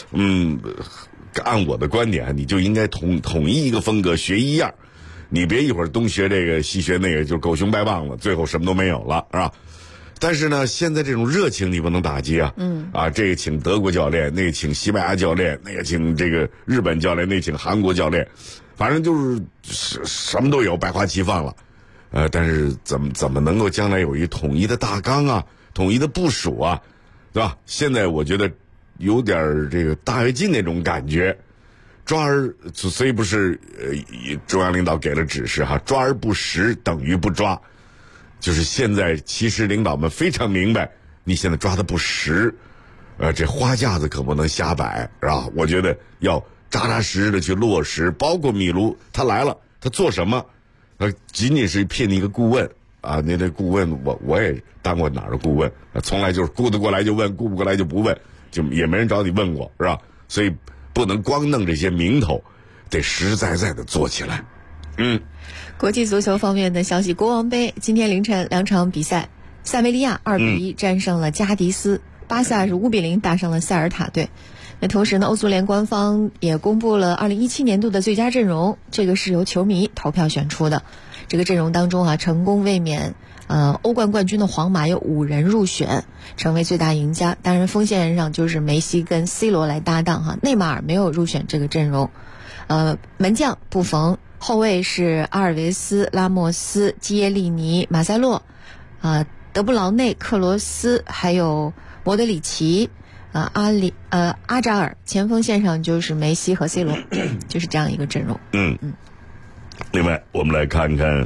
按我的观点，你就应该统一一个风格，学一样。你别一会儿东学这个西学那个，就狗熊掰棒了，最后什么都没有了，是吧？但是呢，现在这种热情你不能打击啊，这个请德国教练，那个请西班牙教练，那个请这个日本教练，那个请韩国教练， 反正就是什么都有，百花齐放了。但是怎么能够将来有一统一的大纲啊，统一的部署啊，对吧？现在我觉得有点这个大跃进那种感觉，抓而所以不是中央领导给了指示哈，抓而不实等于不抓，就是现在其实领导们非常明白，你现在抓的不实，这花架子可不能瞎摆，是吧？我觉得要扎扎实实的去落实，包括米卢他来了，他做什么？仅仅是聘一个顾问啊，那顾问我也当过哪儿的顾问，从来就是顾得过来就问，顾不过来就不问，就也没人找你问过，是吧？所以不能光弄这些名头，得实实在在的做起来。 国际足球方面的消息，国王杯今天凌晨2场比赛，塞维利亚2-1战胜了加迪斯，巴萨是5-0打胜了塞尔塔队。那同时呢，欧足联官方也公布了2017年度的最佳阵容，这个是由球迷投票选出的。这个阵容当中成功卫冕欧冠冠军的皇马有5人入选，成为最大赢家。当然锋线上就是梅西跟 C 罗来搭档内马尔没有入选这个阵容。门将布冯，后卫是阿尔维斯、拉莫斯、基耶利尼、马塞洛，德布劳内、克罗斯，还有莫德里奇。阿扎尔，前锋线上就是梅西和 C 罗，就是这样一个阵容。 另外我们来看看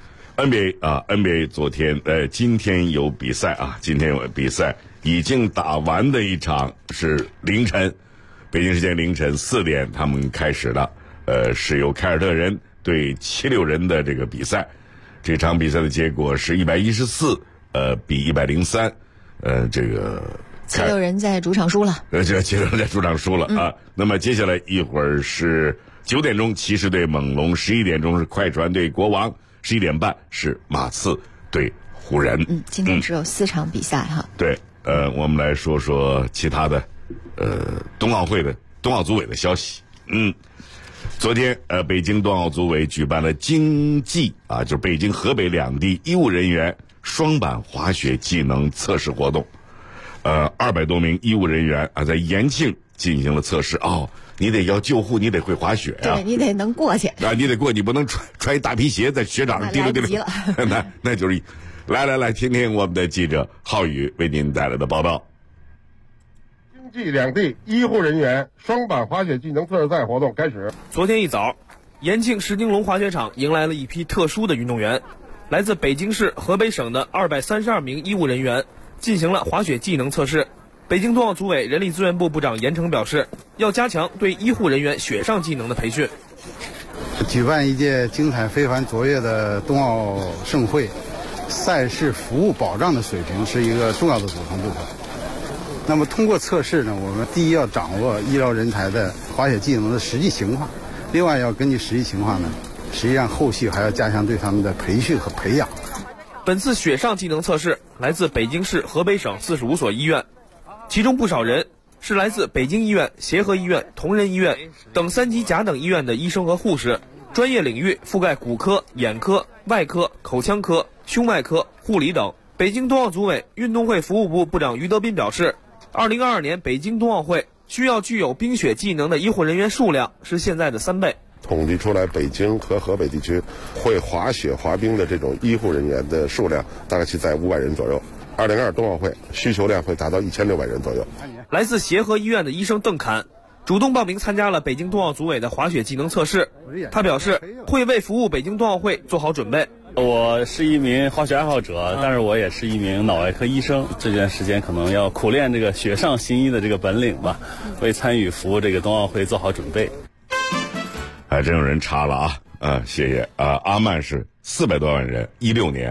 NBA 啊 ，NBA 今天有比赛啊，今天有比赛已经打完的一场是凌晨，北京时间凌晨4点他们开始的，是由凯尔特人对76人的这个比赛，这场比赛的结果是114比103，这个。 76人在主场输了， 这76人在主场输了啊。那么接下来一会儿是9点钟骑士对猛龙，11点钟是快船对国王，11点半是马刺对湖人。 今天只有4场比赛哈。 对，我们来说说其他的，冬奥组委的消息。昨天北京冬奥组委举办了京冀啊，就是北京河北两地医务人员双板滑雪技能测试活动。200多名医务人员在延庆进行了测试。你得要救护，你得会滑雪对，你得能过去你得过，你不能穿一大皮鞋在雪场上滴溜滴溜。那就是来听听我们的记者浩宇为您带来的报道。 京冀两地医护人员双板滑雪技能测试赛活动开始。 昨天一早，延庆石金龙滑雪场迎来了一批特殊的运动员，来自北京市、河北省的232名医务人员进行了滑雪技能测试。北京冬奥组委人力资源部部长严成表示，要加强对医护人员雪上技能的培训。 举办一届精彩非凡卓越的冬奥盛会，赛事服务保障的水平是一个重要的组成部分。那么通过测试呢，我们第一要掌握医疗人才的滑雪技能的实际情况，另外要根据实际情况呢，实际上后续还要加强对他们的培训和培养。 本次雪上技能测试来自北京市、河北省45所医院，其中不少人是来自北京医院、协和医院、同仁医院等3级甲等医院的医生和护士，专业领域覆盖骨科、眼科、外科、口腔科、胸外科、护理等。北京冬奥组委运动会服务部部长于德斌表示，2022年北京冬奥会需要具有冰雪技能的医护人员数量是现在的3倍。 统计出来，北京和河北地区会滑雪滑冰的这种医护人员的数量大概是在500人左右。2022冬奥会需求量会达到1600人左右。 来自协和医院的医生邓侃主动报名参加了北京冬奥组委的滑雪技能测试，他表示会为服务北京冬奥会做好准备。 我是一名滑雪爱好者，但是我也是一名脑外科医生，这段时间可能要苦练这个雪上行医的这个本领吧，为参与服务这个冬奥会做好准备。 还真有人查了谢谢阿曼是400多万人，16年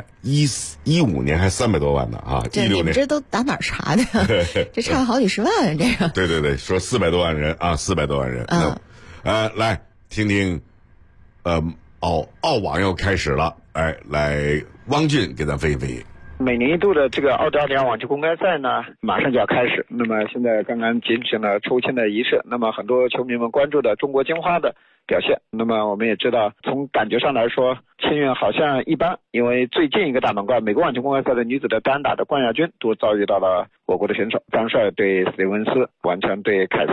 15年还300多万呢这你们这都打哪儿查的？这差好几十万这个。 对，说400多万人400多万人。来听听，澳网又开始了，来汪俊给咱分析分析。 每年一度的这个澳大利亚网球公开赛呢，马上就要开始。那么现在刚刚进行了抽签的仪式，那么很多球迷们关注的中国金花的表现。那么我们也知道，从感觉上来说，签运好像一般，因为最近一个大满贯美国网球公开赛的女子的单打的冠亚军都遭遇到了我国的选手张帅对史蒂文斯，完全对凯斯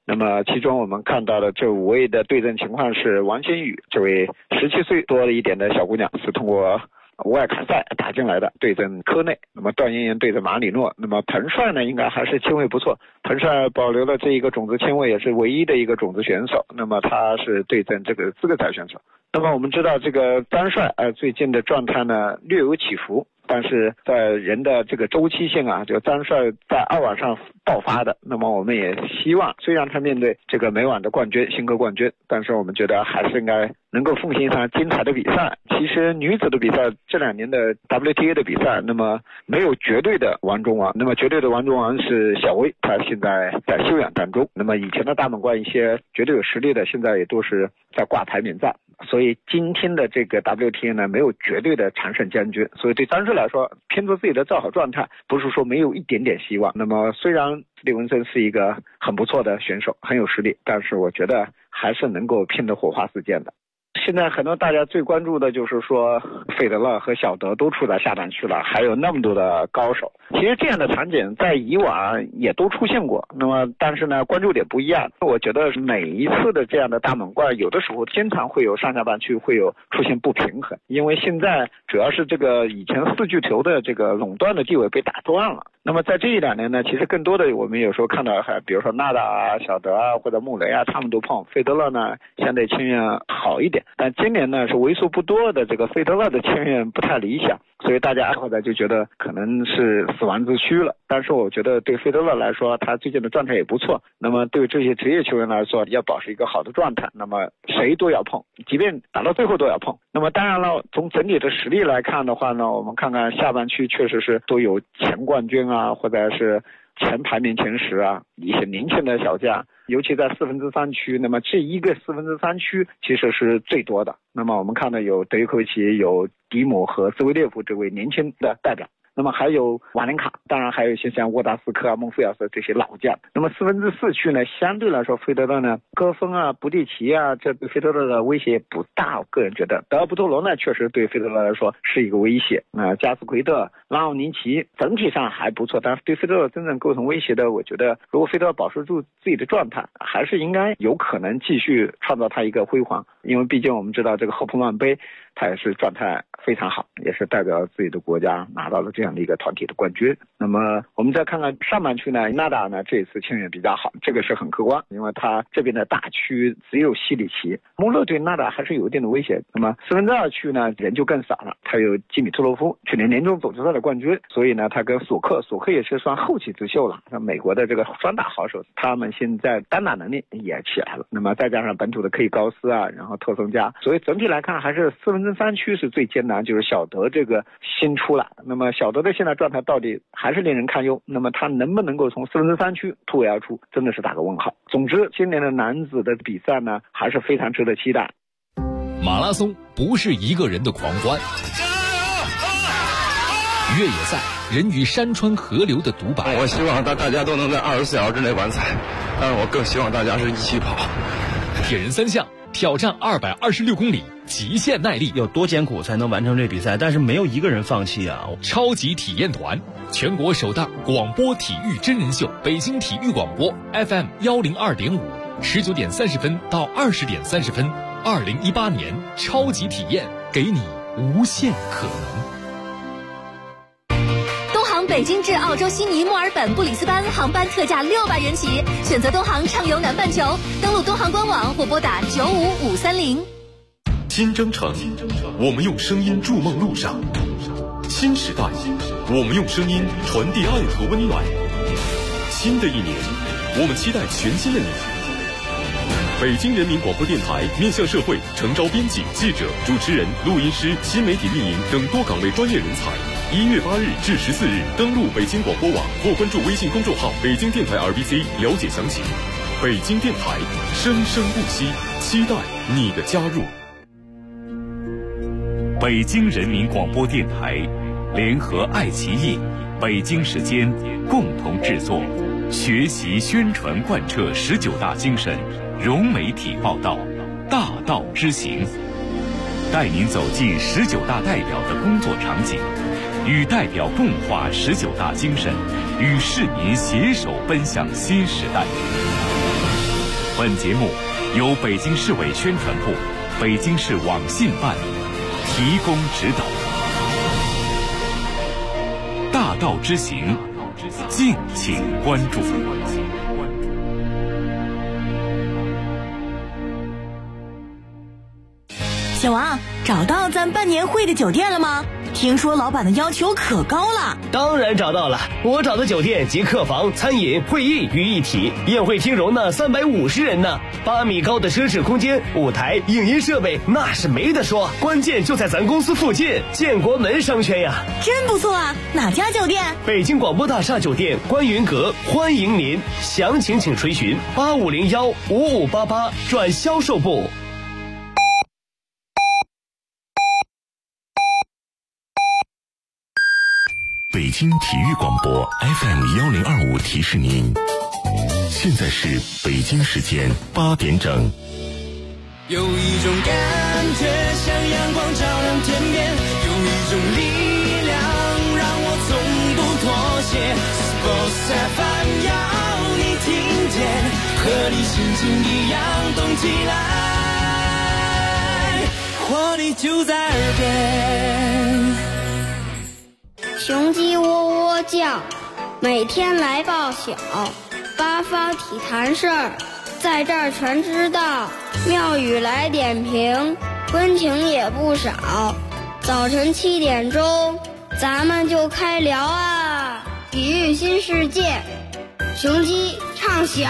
那么其中我们看到的这5位的对阵情况是王馨予这位17岁多了一点的小姑娘是通过无外卡赛打进来的，对阵科内。那么段妍妍对阵马里诺。那么彭帅呢，应该还是签位不错。彭帅保留了这一个种子签位，也是唯一的一个种子选手。那么他是对阵这个资格赛选手。那么我们知道这个张帅最近的状态呢略有起伏。但是在人的这个周期性就张帅在2晚上爆发的，那么我们也希望，虽然他面对这个美网的冠军，新科冠军，但是我们觉得还是应该能够奉献一场精彩的比赛。其实女子的比赛这2年的 WTA 的比赛，那么没有绝对的王中王，那么绝对的王中王是小威，他现在在休养当中。那么以前的大满贯一些绝对有实力的，现在也都是在挂排名战。所以今天的这个 WTA 呢，没有绝对的常胜将军，所以对张帅来说，拼出自己的造好状态，不是说没有一点点希望。那么虽然李文森是一个很不错的选手，很有实力，但是我觉得还是能够拼得火花四溅的。现在很多大家最关注的就是说，费德勒和小德都处在下半区了，还有那么多的高手。其实这样的场景在以往也都出现过，那么但是呢，关注点不一样。我觉得每一次的这样的大满贯，有的时候经常会有上下半区会有出现不平衡，因为现在主要是这个以前4巨头的这个垄断的地位被打断了。那么在这1、2年呢，其实更多的我们有时候看到，比如说纳达啊、小德啊或者穆雷啊，他们都碰。费德勒呢相对签约好一点，但今年呢是为数不多的这个费德勒的签约不太理想，所以大家爱好者就觉得可能是死亡之区了。但是我觉得对费德勒来说，他最近的状态也不错。那么对这些职业球员来说，要保持一个好的状态，那么谁都要碰，即便打到最后都要碰。那么当然了，从整体的实力来看的话呢，我们看看下半区确实是都有前冠军啊，或者是前排名前10啊，一些年轻的小将，尤其在3/4区，那么这一个3/4区其实是最多的。那么我们看到有德约科维奇、有迪姆和兹维列夫这位年轻的代表。那么还有瓦连卡，当然还有一些像沃达斯科啊、孟菲尔斯这些老将。那么4/4区呢，相对来说费德勒呢，戈芬啊、布蒂奇啊，这对费德勒的威胁不大。我个人觉得德尔布托罗呢，确实对费德勒来说是一个威胁。加斯奎特、拉奥尼奇整体上还不错，但是对费德勒真正构成威胁的，我觉得如果费德勒保持住自己的状态，还是应该有可能继续创造他一个辉煌。因为毕竟我们知道这个赫普曼杯，他也是状态非常好，也是代表自己的国家拿到了这样的一个团体的冠军。那么我们再看看上半区呢，纳达呢这一次签约比较好，这个是很客观，因为他这边的大区只有西里奇，穆勒对纳达还是有一定的威胁。那么2/4区呢人就更少了，他有基米特洛夫，去年年终总决赛的冠军，所以呢他跟索克也是算后起之秀了。那美国的这个双大好手，他们现在单打能力也起来了，那么再加上本土的 K 高斯啊，然后特松加，所以整体来看还是3/4区是最艰难，就是小德这个新出来。那么小德的现在状态到底还是令人堪忧，那么他能不能够从4/4区突围而出，真的是打个问号。总之今年的男子的比赛呢还是非常值得期待。 马拉松不是一个人的狂欢，越野赛人与山川河流的独白。 我希望大家都能在24小时之内完赛，但是我更希望大家是一起跑。 铁人3项挑战226公里，极限耐力， 有多艰苦才能完成这比赛？但是没有一个人放弃啊！ 超级体验团，全国首档广播体育真人秀，北京体育广播 FM 102.5，19点30分到20点30分，2018年超级体验，给你无限可能。 北京至澳洲悉尼、墨尔本、布里斯班航班特价600元起，选择东航畅游南半球，登录东航官网或拨打95530。 新征程，我们用声音筑梦路上；新时代，我们用声音传递爱和温暖。新的一年，我们期待全新的你。北京人民广播电台面向社会诚招编辑、记者、主持人、录音师、新媒体运营等多岗位专业人才。1月8日至14日，登录北京广播网或关注微信公众号“北京电台 RBC” 了解详情。北京电台，生生不息，期待你的加入。 北京人民广播电台联合爱奇艺、北京时间共同制作，学习宣传贯彻19大精神，融媒体报道，大道之行，带您走进19大代表的工作场景，与代表共话19大精神，与市民携手奔向新时代。 本节目由北京市委宣传部、北京市网信办提供指导。大道之行，敬请关注。 小王，找到咱办年会的酒店了吗？听说老板的要求可高了。 当然找到了，我找的酒店集客房、餐饮、会议于一体，宴会厅容纳350人呢，8米高的奢侈空间，舞台、影音设备那是没得说，关键就在咱公司附近，建国门商圈呀。 真不错啊！哪家酒店？ 北京广播大厦酒店观云阁，欢迎您，详情请垂询85015588转销售部。 北京体育广播 FM1025提示您，现在是北京时间8点整。 有一种感觉像阳光照亮天边，有一种力量让我从不妥协。Sports FM 要你听见，和你心情一样动起来，活力就在耳边。 雄鸡喔喔叫，每天来报晓，八方体坛事儿，在这儿全知道。妙语来点评，温情也不少。早晨7点钟，咱们就开聊啊！体育新世界，雄鸡唱晓。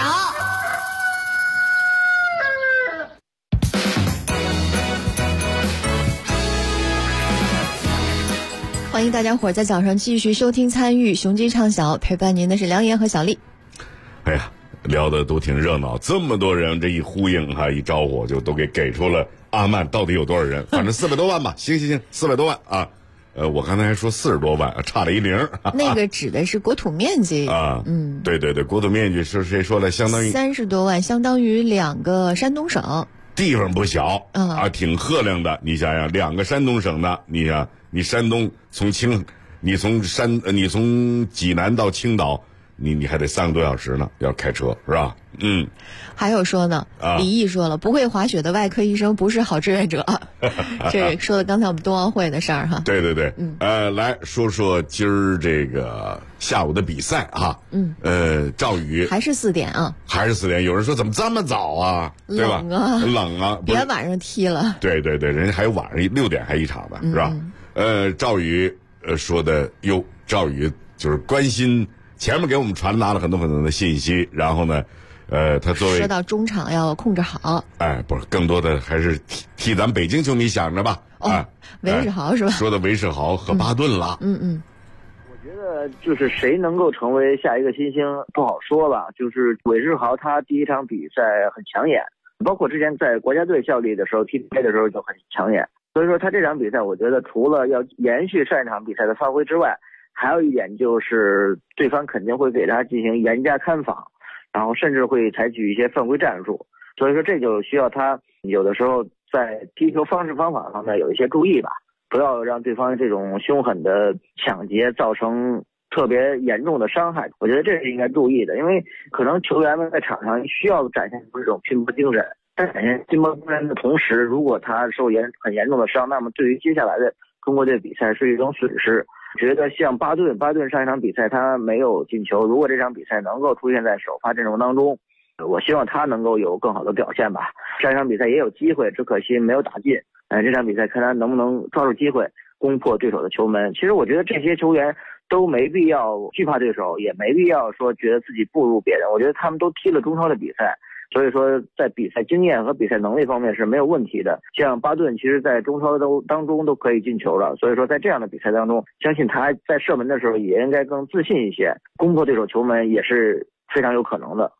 欢迎大家伙在早上继续收听参与雄鸡唱晓，陪伴您的是梁岩和小丽。 哎呀，聊得都挺热闹，这么多人，这一呼应哈，一招呼就都给出了阿曼到底有多少人，反正400多万吧，行，400多万啊。我刚才还说40多万，差了一0。 那个指的是国土面积啊，对，国土面积是谁说了？相当于 30多万，相当于2个山东省。 地方不小啊，挺赫亮的。你想想，2个山东省的，你想，你山东你从济南到青岛，你还得3个多小时呢，要开车是吧？ 还有说呢，李毅说了，不会滑雪的外科医生不是好志愿者。这说的刚才我们冬奥会的事儿哈。 对，来说说今儿这个下午的比赛哈。赵宇还是4点啊？ 还是4点？有人说怎么这么早啊？对吧？冷啊！ 别晚上踢了。 对，人家还有晚上6点还一场的是吧？赵宇说的赵宇就是关心，前面给我们传达了很多的信息，然后呢，他作为说到中场要控制好， 不是，更多的还是替咱北京球迷想着吧。 韦世豪是吧？ 说的韦世豪和巴顿了。 我觉得就是谁能够成为下一个新星不好说吧。就是韦世豪他第一场比赛很抢眼，包括之前在国家队效力的时候 TPA 的时候就很抢眼。所以说他这场比赛，我觉得除了要延续上一场比赛的发挥之外，还有一点就是对方肯定会给他进行严加看防，然后甚至会采取一些犯规战术。所以说这就需要他有的时候在踢球方式方法方面有一些注意吧，不要让对方这种凶狠的抢劫造成特别严重的伤害。我觉得这是应该注意的，因为可能球员们在场上需要展现出这种拼搏精神，但展现拼搏精神的同时，如果他受很严重的伤，那么对于接下来的中国队比赛是一种损失。觉得像巴顿上一场比赛他没有进球，如果这场比赛能够出现在首发阵容当中，我希望他能够有更好的表现吧。上一场比赛也有机会，只可惜没有打进。这场比赛看他能不能抓住机会攻破对手的球门。其实我觉得这些球员都没必要惧怕对手，也没必要说觉得自己不如别人。我觉得他们都踢了中超的比赛，所以说在比赛经验和比赛能力方面是没有问题的。像巴顿其实在中超当中都可以进球了，所以说在这样的比赛当中，相信他在射门的时候也应该更自信一些，攻破对手球门也是非常有可能的。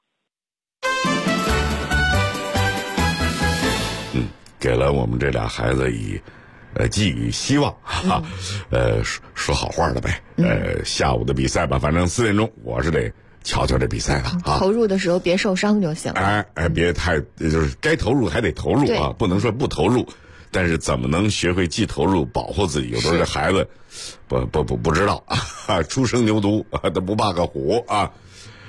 给了我们这俩孩子寄予希望哈。说好话了呗。下午的比赛吧，反正4点钟我是得瞧瞧这比赛了啊。 投入的时候别受伤就行了。 别太就是该投入还得投入啊，不能说不投入。但是怎么能学会既投入保护自己？有时候这孩子不知道啊，初生牛犊他不怕个虎啊。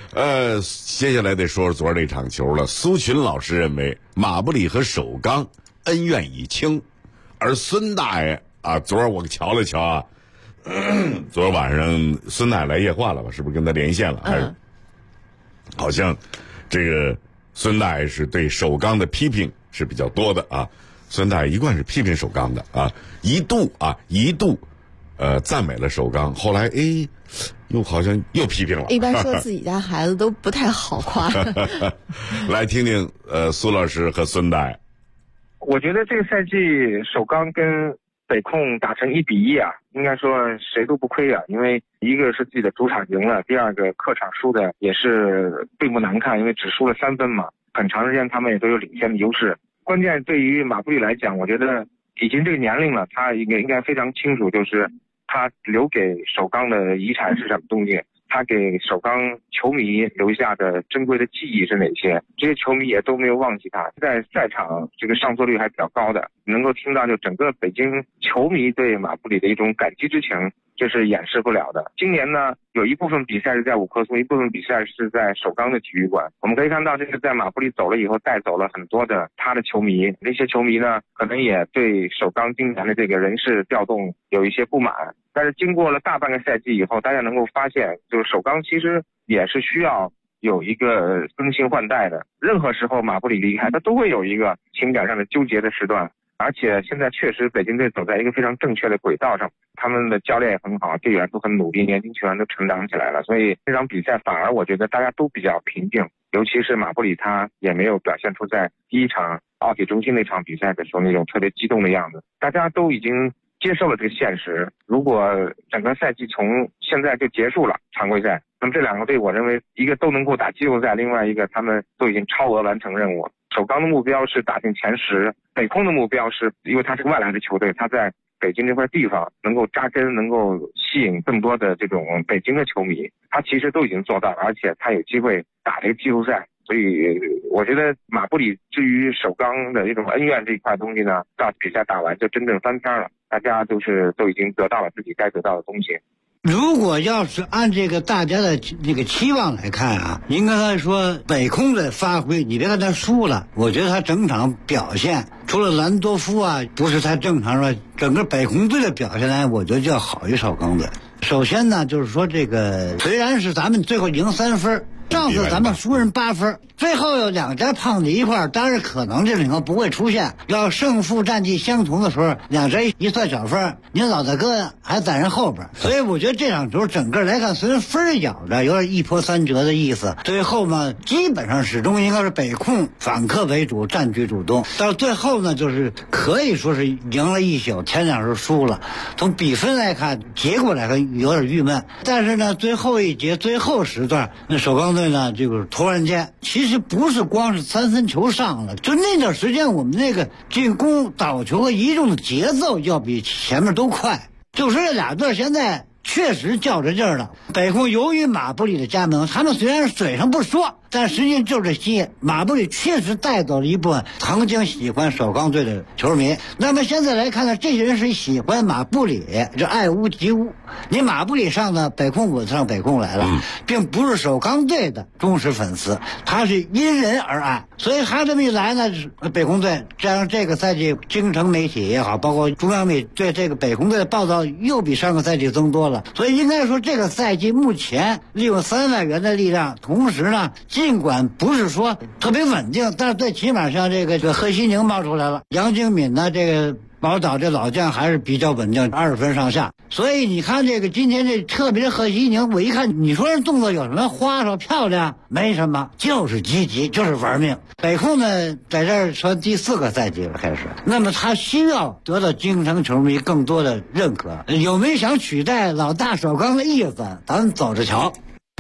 接下来得说说昨儿那场球了。苏群老师认为马布里和首钢恩怨已清，而孙大爷啊，昨儿我瞧了瞧啊，昨儿晚上孙大爷来夜话了吧？是不是跟他连线了？还是好像这个孙大爷是对首钢的批评是比较多的啊。孙大爷一贯是批评首钢的啊，一度赞美了首钢，后来又好像又批评了。 一般说自己家孩子都不太好夸。 来听听苏老师和孙大爷。 我觉得这个赛季首钢跟北控打成1-1啊，应该说谁都不亏啊，因为一个是自己的主场赢了，第二个客场输的也是并不难看，因为只输了3分嘛，很长时间他们也都有领先的优势。关键对于马布里来讲，我觉得已经这个年龄了，他应该非常清楚，就是他留给首钢的遗产是什么东西，他给首钢球迷留下的珍贵的记忆是哪些，这些球迷也都没有忘记他。在赛场这个上座率还比较高的，能够听到就整个北京球迷对马布里的一种感激之情，这是掩饰不了的。今年呢，有一部分比赛是在五棵松，一部分比赛是在首钢的体育馆。我们可以看到，这个在马布里走了以后，带走了很多的他的球迷。那些球迷呢，可能也对首钢今年的这个人事调动有一些不满。但是经过了大半个赛季以后，大家能够发现，就是首钢其实也是需要有一个更新换代的。任何时候马布里离开，他都会有一个情感上的纠结的时段。而且现在确实北京队走在一个非常正确的轨道上，他们的教练也很好，队员都很努力，年轻球员都成长起来了，所以这场比赛反而我觉得大家都比较平静，尤其是马布里他也没有表现出在第一场奥体中心那场比赛的时候那种特别激动的样子，大家都已经接受了这个现实。如果整个赛季从现在就结束了常规赛，那么这两个队我认为一个都能够打季后赛，另外一个他们都已经超额完成任务。首钢的目标是打进前10，北控的目标是因为他是个外来的球队，他在北京这块地方能够扎根，能够吸引更多的这种北京的球迷，他其实都已经做到了，而且他有机会打这个季后赛。所以我觉得马布里至于首钢的这种恩怨这一块东西呢，到比赛打完就真正翻篇了，大家都已经得到了自己该得到的东西。 如果要是按这个大家的这个期望来看啊，您刚才说北控的发挥，你别看他输了，我觉得他整场表现除了兰多夫啊不是太正常说，整个北控队的表现呢，我觉得就要好于首钢队。首先呢，就是说这个虽然是咱们最后赢3分，上次咱们输人8分，最后有2家胖子一块儿，当然可能这里头不会出现。要胜负战绩相同的时候，2人一算小分，您老大哥还在人后边。所以我觉得这场球整个来看，虽然分咬着有点一波三折的意思，最后嘛，基本上始终应该是北控反客为主，占据主动。到最后呢，就是可以说是赢了一宿，前2时输了。从比分来看，结果来看有点郁闷。但是呢，最后一节最后时段，那首钢队呢，这个突然间其实不是光是3分球上了，就那段时间我们那个进攻倒球和移动的节奏要比前面都快，就是这俩队现在确实较着劲儿了。北控由于马布里的加盟，他们虽然嘴上不说，但实际上就这些，马布里确实带走了一部分曾经喜欢首钢队的球迷。那么现在来看呢，这些人是喜欢马布里，这爱屋及乌。你马布里上的北控，我上北控来了，并不是首钢队的忠实粉丝，他是因人而爱。所以他这么一来呢，北控队加上这个赛季京城媒体也好，包括中央媒体对这个北控队的报道又比上个赛季增多了。所以应该说这个赛季目前利用3万元的力量，同时呢，尽管不是说特别稳定，但是最起码像这个贺西宁冒出来了，杨敬敏呢，这个宝岛这老将还是比较稳定，20分上下。所以你看这个今天这特别是贺西宁，我一看你说这动作有什么花哨漂亮？没什么，就是积极，就是玩命。北控呢在这儿说第4个赛季了开始，那么他需要得到京城球迷更多的认可，有没有想取代老大首钢的意思？咱们走着瞧。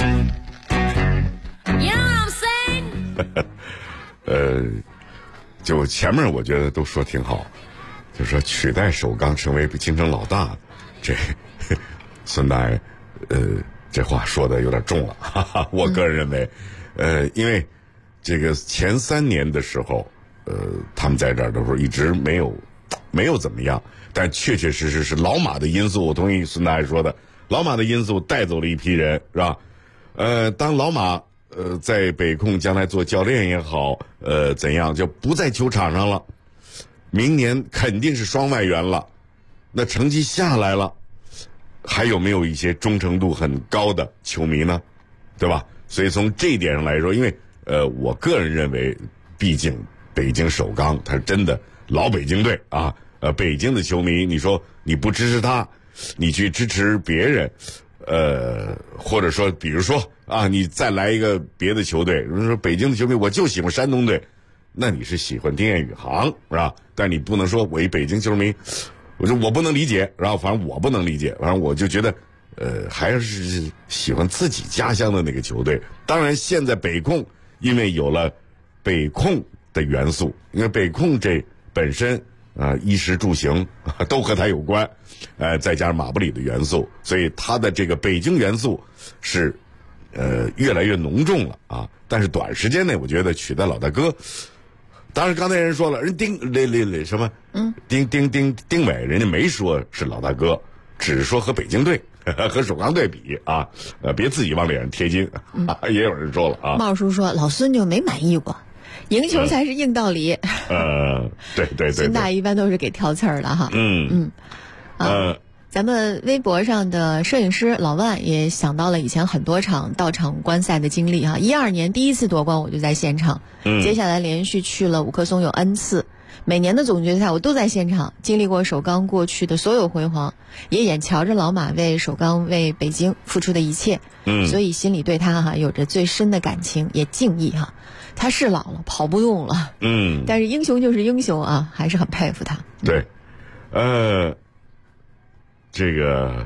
就前面我觉得都说挺好，就说取代首钢成为京城老大，这孙大爷这话说的有点重了，哈哈，我个人认为因为这个前3年的时候他们在这儿的时候一直没有怎么样，但确确实实是老马的因素，我同意孙大爷说的，老马的因素带走了一批人，是吧？当老马在北控将来做教练也好，怎样就不在球场上了。明年肯定是双外援了，那成绩下来了，还有没有一些忠诚度很高的球迷呢？对吧？所以从这一点上来说，因为我个人认为，毕竟北京首钢它是真的老北京队啊，北京的球迷，你说你不支持他，你去支持别人，或者说比如说啊，你再来一个别的球队，人说北京的球迷我就喜欢山东队，那你是喜欢丁彦雨航是吧？但你不能说我一北京球迷，我不能理解，然后反正我不能理解，反正我就觉得还是喜欢自己家乡的那个球队。当然现在北控因为有了北控的元素，因为北控这本身衣食住行都和它有关，再加上马布里的元素，所以它的这个北京元素是越来越浓重了啊。但是短时间内我觉得取代老大哥，当然刚才人说了，人丁伟人家没说是老大哥，只是说和北京队和首钢队比啊，别自己往脸上贴金，也有人说了啊。 茂叔说老孙就没满意过，赢球才是硬道理。 对， 孙大一般都是给挑刺儿的哈。咱们微博上的摄影师老万也想到了以前很多场到场观赛的经历哈。12年第一次夺冠我就在现场，接下来连续去了五棵松有 N 次，每年的总决赛我都在现场，经历过首钢过去的所有辉煌，也眼瞧着老马为首钢为北京付出的一切，所以心里对他有着最深的感情，也敬意哈。他是老了，跑不动了，但是英雄就是英雄啊，还是很佩服他。 对，这个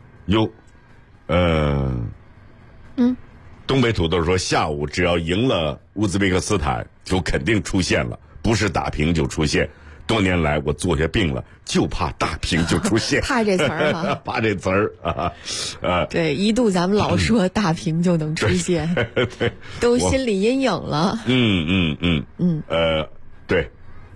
东北土豆说下午只要赢了乌兹别克斯坦就肯定出现了，不是打平就出现。多年来我坐下病了，就怕打平就出现。 怕这词儿啊， 怕这词儿啊， 对，一度咱们老说大平就能出现， 对， 都心理阴影了。 对，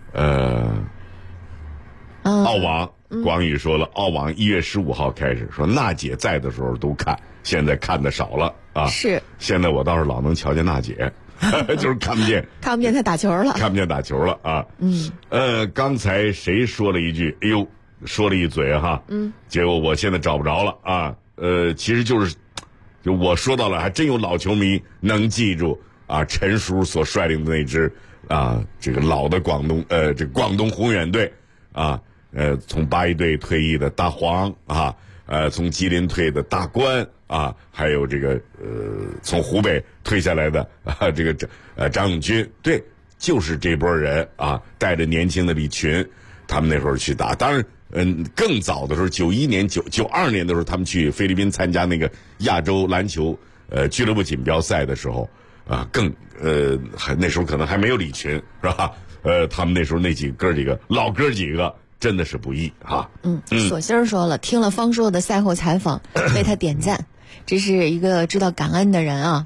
澳网广宇说了，澳网1月15号开始说娜姐在的时候都看，现在看的少了啊。是，现在我倒是老能瞧见娜姐。就是看不见她打球了， 看不见打球了啊。刚才谁说了一句，哎呦，说了一嘴哈，结果我现在找不着了啊。其实就我说到了，还真有老球迷能记住啊，陈叔所率领的那支啊，这个老的广东宏远队啊，从81队退役的大黄啊，从吉林退的大关啊，还有这个从湖北退下来的这个张永军，对，就是这波人啊，带着年轻的李群，他们那会儿去打。当然，更早的时候，91年、92年的时候，他们去菲律宾参加那个亚洲篮球俱乐部锦标赛的时候啊，还那时候可能还没有李群，是吧？他们那时候那几个老哥几个。真的是不易哈。 索心儿说了，听了方硕的赛后采访，为他点赞，这是一个知道感恩的人啊。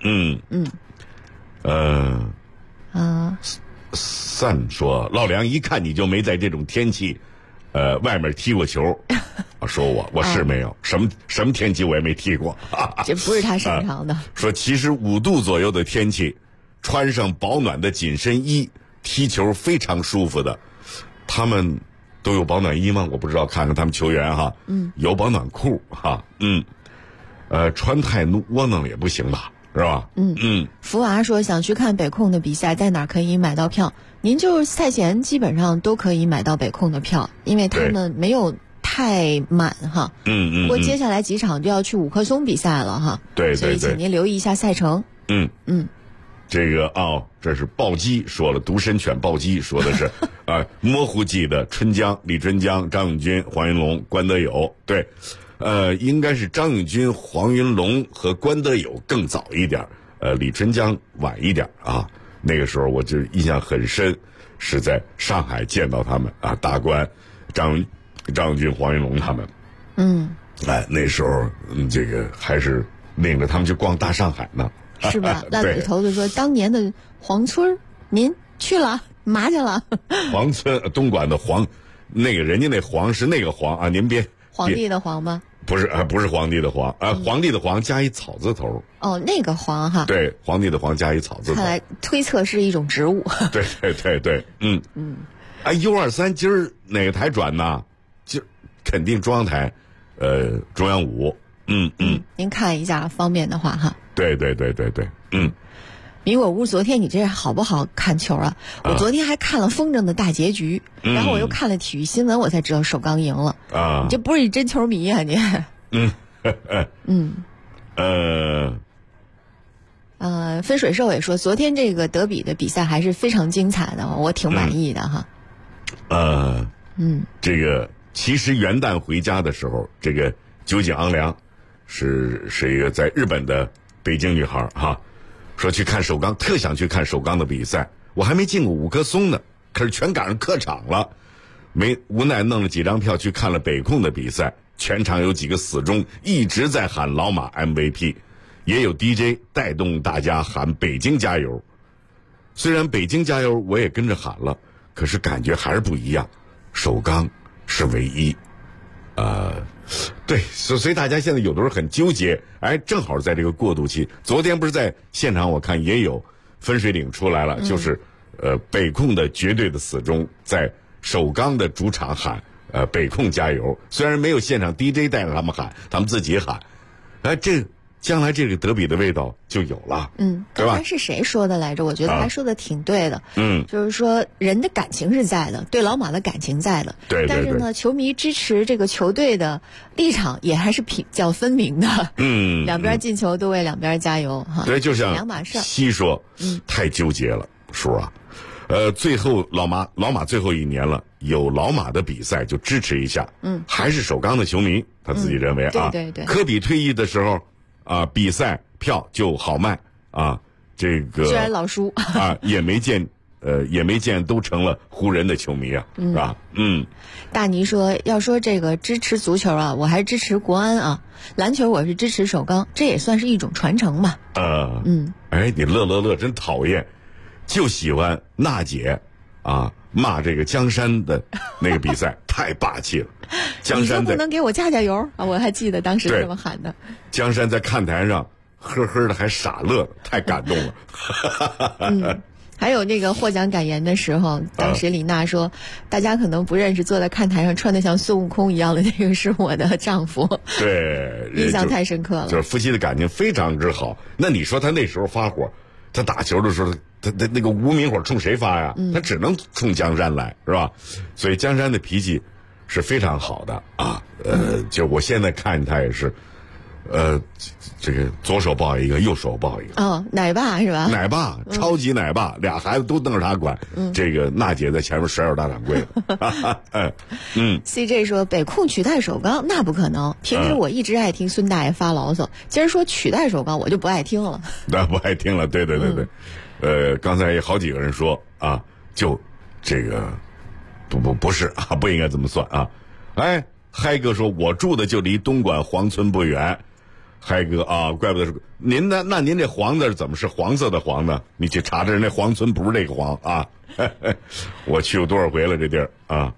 Sun 说，老梁一看你就没在这种天气，外面踢过球。说我是没有，什么天气我也没踢过。 这不是他擅长的。 说其实5度左右的天气，穿上保暖的紧身衣踢球非常舒服的。他们都有保暖衣吗？我不知道，看看他们球员哈，有保暖裤哈，穿太窝囊了也不行吧，是吧？ 福娃说想去看北控的比赛，在哪儿可以买到票？您就是赛前基本上都可以买到北控的票，因为他们没有太满哈。不过接下来几场就要去五棵松比赛了哈。 对， 所以请您留意一下赛程。 这个这是暴击说了，独身犬暴击说的是模糊记得春江、李春江、张永军、黄云龙、关德友，对，应该是张永军、黄云龙和关德友更早一点，李春江晚一点啊。那个时候我就印象很深，是在上海见到他们啊，大关、张永军、黄云龙他们。那时候这个还是领着他们去逛大上海呢。 是吧？那里头就说当年的黄村，您去了嘛去了？ 黄村东莞的黄，那个人家那黄是那个黄啊，您别皇帝的黄吗？ 不是皇帝的皇，皇帝的皇加一草字头。 哦，那个皇哈。 对，皇帝的皇加一草字头。 看来推测是一种植物。 对，U23今儿哪个台转呢？今儿肯定中央台，中央5。 您看一下，方便的话哈。 对。 米果屋，昨天你这好不好看球啊？我昨天还看了风筝的大结局，然后我又看了体育新闻，我才知道首钢赢了。你这不是一真球迷啊你？分水兽也说，昨天这个德比的比赛还是非常精彩的，我挺满意的哈。 这个其实元旦回家的时候，这个酒井昂良是一个在日本的北京女孩哈。说去看首钢，特想去看首钢的比赛，我还没进过五棵松呢，可是全赶上客场了，无奈弄了几张票去看了北控的比赛，全场有几个死忠一直在喊老马 MVP， 也有 DJ 带动大家喊北京加油。虽然北京加油我也跟着喊了，可是感觉还是不一样，首钢是唯一。对，所以大家现在有的时候很纠结，正好在这个过渡期。昨天不是在现场，我看也有分水岭出来了，就是北控的绝对的死忠在首钢的主场喊北控加油，虽然没有现场 DJ 带着他们喊，他们自己喊，这将来这个德比的味道就有了。 对吧？刚才是谁说的来着？我觉得还说的挺对的。就是说人的感情是在的，对老马的感情在的。 对。 但是呢，球迷支持这个球队的立场也还是比较分明的。两边进球都为两边加油哈。 对，就像两码事。 西说，太纠结了，叔啊。最后老马最后一年了，有老马的比赛就支持一下。还是首钢的球迷，他自己认为啊。 对。 科比退役的时候。比赛票就好卖啊，这个虽然老输也没见都成了湖人的球迷啊，是吧？ 大尼说，要说这个支持足球啊，我还支持国安啊，篮球我是支持首钢，这也算是一种传承吧。 你乐真讨厌，就喜欢娜姐骂这个江山的那个比赛太霸气了。江山你就不能给我加油啊！我还记得当时这么喊的。 江山在看台上呵呵的还傻乐，太感动了。 还有那个获奖感言的时候，当时李娜说，大家可能不认识坐在看台上穿得像孙悟空一样的那个是我的丈夫。 对， 印象太深刻了。 就是夫妻的感情非常之好。那你说他那时候发火，他打球的时候，他那个无名火冲谁发呀？他只能冲江山来，是吧？所以江山的脾气是非常好的啊。就我现在看他也是，这个左手抱一个，右手抱一个。 奶爸是吧？ 奶爸，超级奶爸，俩孩子都瞪着他管。这个娜姐在前面甩手大掌柜的。 CJ 说北控取代首钢那不可能，平时我一直爱听孙大爷发牢骚，今儿说取代首钢我就不爱听了。 那不爱听了，对。刚才有好几个人说啊，就这个不是啊，不应该这么算啊。嗨哥说，我住的就离东莞黄村不远。嗨哥啊，怪不得是您呢？那您这黄字怎么是黄色的黄呢？你去查查，那黄村不是这个黄啊。我去过多少回了这地儿啊？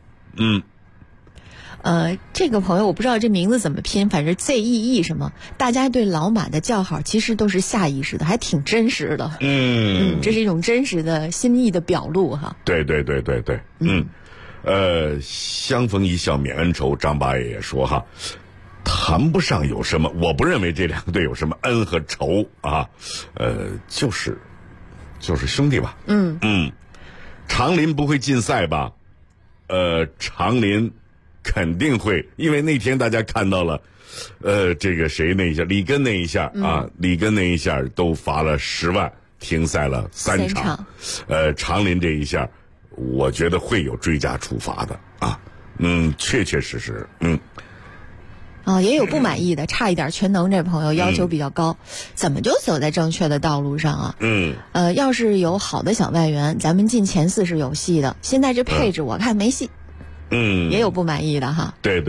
这个朋友我不知道这名字怎么拼，反正 ZEE 什么，大家对老马的叫好其实都是下意识的，还挺真实的。这是一种真实的心意的表露哈。 对。相逢一笑泯恩仇，张八爷也说哈，谈不上有什么，我不认为这两个队有什么恩和仇啊，就是兄弟吧。长林不会禁赛吧？长林肯定会，因为那天大家看到了，这个谁那一下，里根那一下里根那一下都罚了10万，停赛了3场。长林这一下，我觉得会有追加处罚的啊。确实。 也有不满意的，差一点全能这朋友要求比较高，怎么就走在正确的道路上啊？要是有好的小外援，咱们进前4是有戏的。现在这配置我看没戏。也有不满意的哈。 对。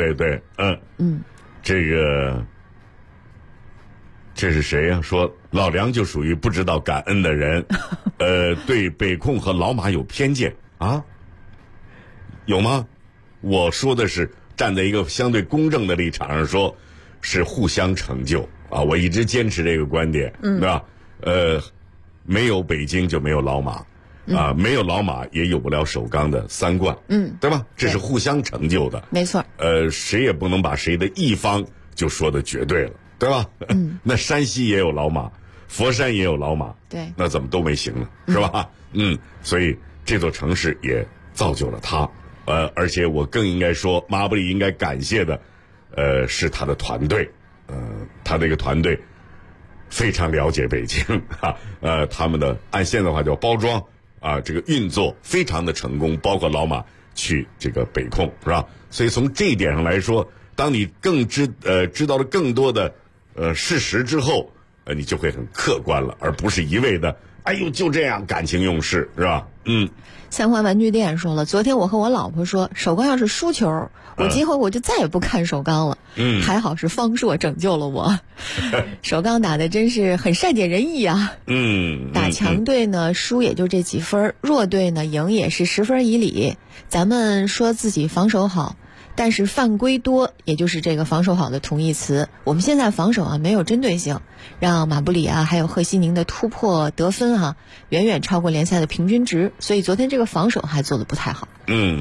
这是谁呀？说老梁就属于不知道感恩的人，对北控和老马有偏见啊？有吗？我说的是站在一个相对公正的立场上说， 是互相成就啊！我一直坚持这个观点，对吧？没有北京就没有老马，啊，没有老马也有不了首钢的3冠，对吧？这是互相成就的， 没错。 谁也不能把谁的一方就说的绝对了，对吧？那山西也有老马，佛山也有老马， 对， 那怎么都没行呢？是吧？所以这座城市也造就了他，而且我更应该说，马布里应该感谢的，是他的团队，他这个团队非常了解北京啊，他们的按现在的话叫包装啊，这个运作非常的成功，包括老马去这个北控，是吧？所以从这一点上来说，当你更知道了更多的事实之后，你就会很客观了，而不是一味的哎呦就这样感情用事，是吧？ 三环玩具店说了，昨天我和我老婆说，首钢要是输球，我今后我就再也不看首钢了。还好是方硕拯救了我。首钢打的真是很善解人意啊。打强队呢，输也就这几分，弱队呢赢也是10分以里。咱们说自己防守好，但是犯规多，也就是这个防守好的同义词。我们现在防守啊没有针对性，让马布里啊还有贺西宁的突破得分啊远远超过联赛的平均值，所以昨天这个防守还做得不太好。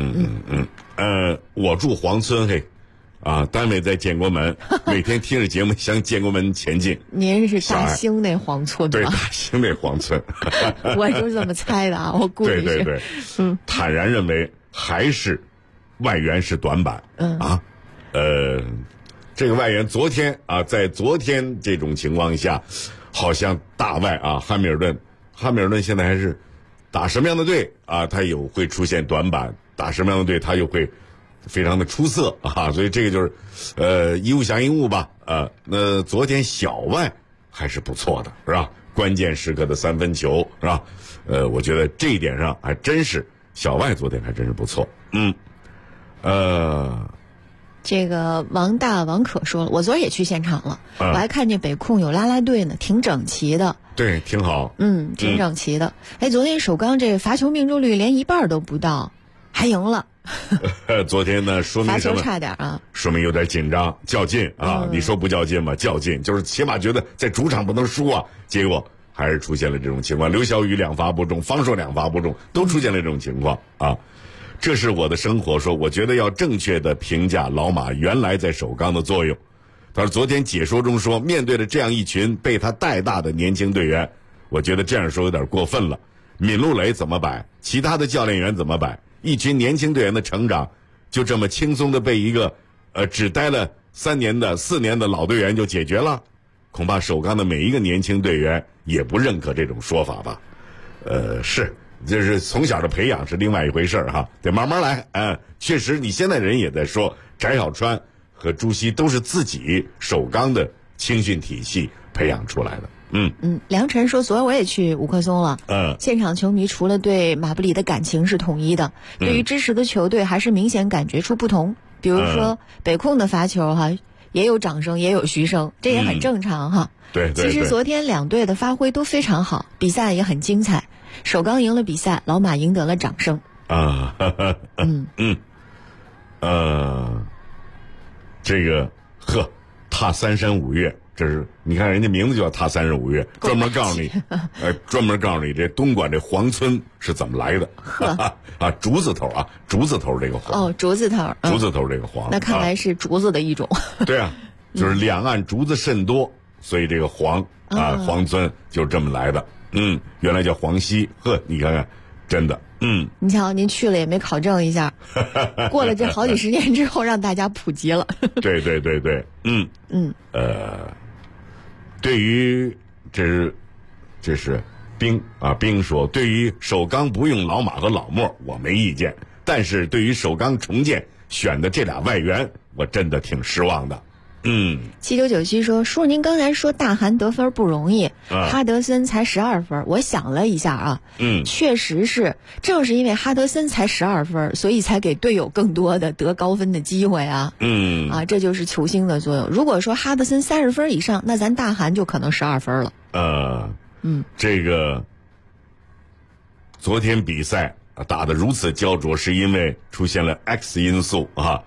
我住黄村，嘿，啊，单位在建国门，每天听着节目向建国门前进。 您是大兴那黄村吗？ 对，大兴那黄村。 我就是这么猜的啊，我估计是。 对，坦然认为还是外援是短板。这个外援昨天啊，在昨天这种情况下，好像大外啊，汉密尔顿现在还是打什么样的队啊，他有会出现短板；打什么样的队，他又会非常的出色啊。所以这个就是一物降一物吧。那昨天小外还是不错的，是吧？关键时刻的3分球，是吧？我觉得这一点上还真是小外昨天还真是不错。 这个王可说了，我昨儿也去现场了，我还看见北控有啦啦队呢，挺整齐的。 对，挺好。 挺整齐的。昨天首钢这罚球命中率连1半都不到，还赢了。 昨天呢，说明什么？ 罚球差点啊， 说明有点紧张、较劲啊。你说不较劲吗？较劲，就是起码觉得在主场不能输啊。结果还是出现了这种情况，刘晓宇2罚不中，方硕2罚不中，都出现了这种情况啊。这是我的生活说，我觉得要正确的评价老马原来在首钢的作用。他说昨天解说中说，面对着这样一群被他带大的年轻队员，我觉得这样说有点过分了。闵路雷怎么摆？其他的教练员怎么摆？一群年轻队员的成长，就这么轻松的被一个只待了3年的4年的老队员就解决了？恐怕首钢的每一个年轻队员也不认可这种说法吧。是。就是从小的培养是另外一回事哈，得慢慢来。确实，你现在人也在说，翟小川和朱熹都是自己首钢的青训体系培养出来的。 梁晨说，昨儿我也去五棵松了。现场球迷除了对马布里的感情是统一的，对于支持的球队还是明显感觉出不同。比如说北控的罚球哈，也有掌声，也有嘘声，这也很正常哈。 对。 其实昨天两队的发挥都非常好，比赛也很精彩。首钢赢了比赛，老马赢得了掌声。 这个踏三山五岳，这是你看人家名字就叫踏三山五岳，专门告诉你，这东莞这黄村是怎么来的。竹字头这个黄。 竹字头。 竹字头这个黄。 那看来是竹子的一种。 对啊，就是两岸竹子甚多，所以这个黄黄村就是这么来的。原来叫黄溪，你看看，真的， 你瞧，您去了也没考证一下，过了这好几10年之后，让大家普及了。 对，对于这是冰说，对于首钢不用老马和老莫，我没意见，但是对于首钢重建选的这俩外援，我真的挺失望的。 7997说，叔您刚才说大韩得分不容易，哈德森才12分，我想了一下啊，确实是，正是因为哈德森才12分，所以才给队友更多的得高分的机会啊。这就是球星的作用。如果说哈德森30分以上，那咱大韩就可能12分了。 这个昨天比赛打得如此焦灼，是因为出现了 X 因素啊。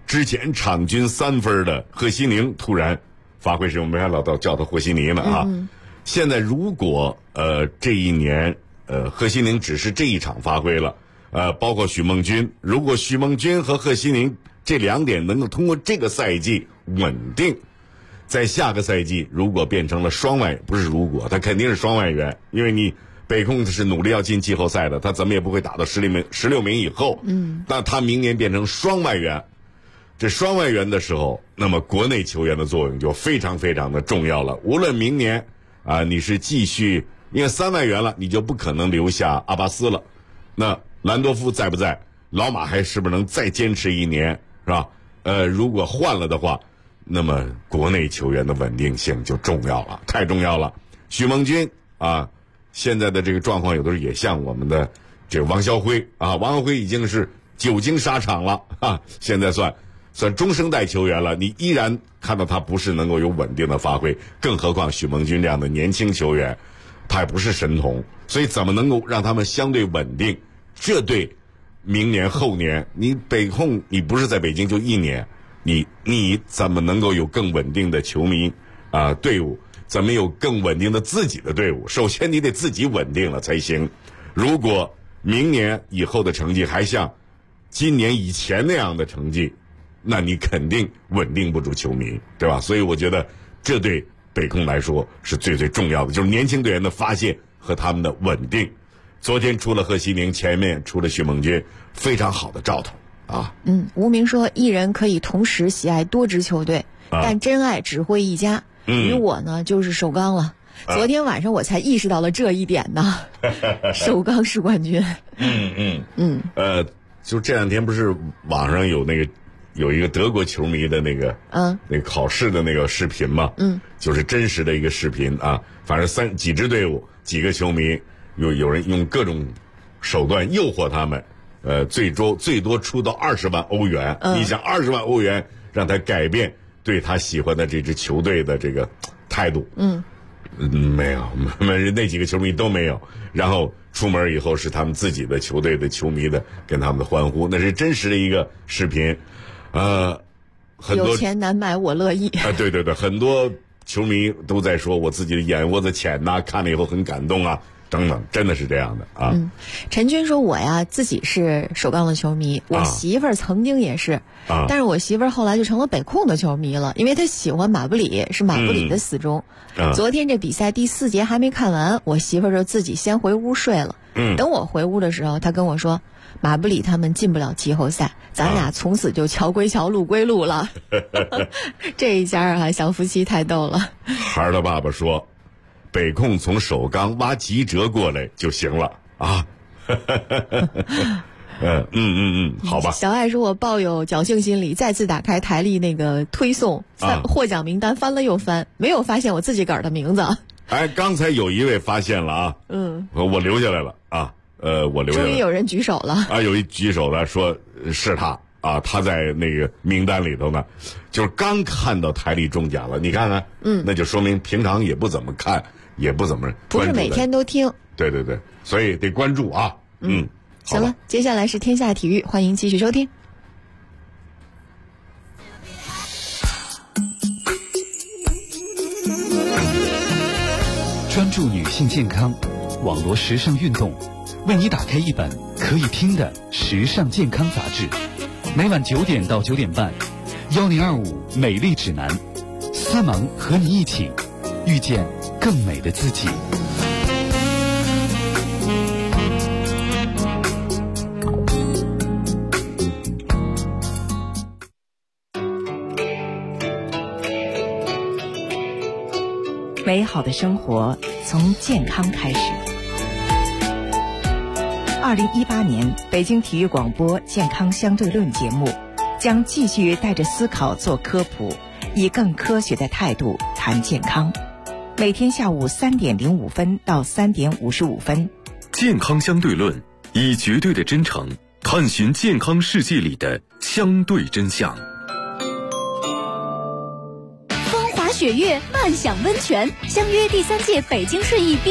之前场均3分的贺西宁突然发挥时，我们还老叫他和稀泥呢啊。现在如果这一年贺西宁只是这一场发挥了，包括许梦君，如果许梦君和贺西宁这2点能够通过这个赛季稳定，在下个赛季如果变成了双外，不是如果，他肯定是双外援，因为你北控是努力要进季后赛的，他怎么也不会打到16名以后。那他明年变成双外援，这双外援的时候，那么国内球员的作用就非常非常的重要了。无论明年你是继续，因为3外援了，你就不可能留下阿巴斯了。那兰多夫在不在？老马还是不是能再坚持1年，是吧？如果换了的话，那么国内球员的稳定性就重要了，太重要了。许梦君现在的这个状况有的时候也像我们的这个王晓辉王晓辉已经是久经沙场了现在算中生代球员了，你依然看到他不是能够有稳定的发挥，更何况许梦君这样的年轻球员，他也不是神童，所以怎么能够让他们相对稳定？这对明年后年，你北控你不是在北京就1年，你怎么能够有更稳定的球迷队伍？怎么有更稳定的自己的队伍？首先你得自己稳定了才行。如果明年以后的成绩还像今年以前那样的成绩，那你肯定稳定不住球迷，对吧？所以我觉得这对北控来说是最最重要的，就是年轻队员的发现和他们的稳定。昨天出了贺西宁，前面出了许梦君，非常好的兆头吴明说，一人可以同时喜爱多支球队，但真爱只会一家。与我呢，就是首钢了。昨天晚上我才意识到了这一点呢。首钢是冠军。 就这2天不是网上有一个德国球迷的那个考试的那个视频嘛？就是真实的一个视频反正几支队伍几个球迷有人用各种手段诱惑他们，最多出到20万欧元。你想20万欧元让他改变对他喜欢的这支球队的这个态度？没有，那几个球迷都没有。然后出门以后是他们自己的球队的球迷的跟他们的欢呼，那是真实的一个视频。很多有钱难买我乐意。 对对对，很多球迷都在说我自己的眼窝子浅看了以后很感动等等，真的是这样的陈军说，我呀自己是首钢的球迷，我媳妇儿曾经也是但是我媳妇儿后来就成了北控的球迷了，因为她喜欢马布里，是马布里的死忠。昨天这比赛第4节还没看完，我媳妇儿就自己先回屋睡了。等我回屋的时候，她跟我说，马布里他们进不了季后赛，咱俩从此就桥归桥，路归路了。这一家小夫妻太逗了。 孩儿的爸爸说，北控从首钢挖吉哲过来就行了好吧。 小爱说，我抱有侥幸心理，再次打开台历那个推送获奖名单，翻了又翻，没有发现我自己个儿的名字。 刚才有一位发现了我留下来了我留下来了。终于有人举手了有一举手的说是他他在那个名单里头呢，就是刚看到台历中奖了，你看看那就说明平常也不怎么看，也不怎么不是每天都听。 对对对，所以得关注行了，接下来是天下体育，欢迎继续收听。 专注女性健康，网罗时尚运动，为你打开一本可以听的时尚健康杂志。每晚9点到9点半，1025美丽指南，思萌和你一起遇见更美的自己。 美好的生活从健康开始。2018年北京体育广播健康相对论节目将继续带着思考做科普，以更科学的态度谈健康。每天下午3点05分到3点55分。 健康相对论，以绝对的真诚探寻健康世界里的相对真相。 风华雪月，漫享温泉，相约第3届北京市艺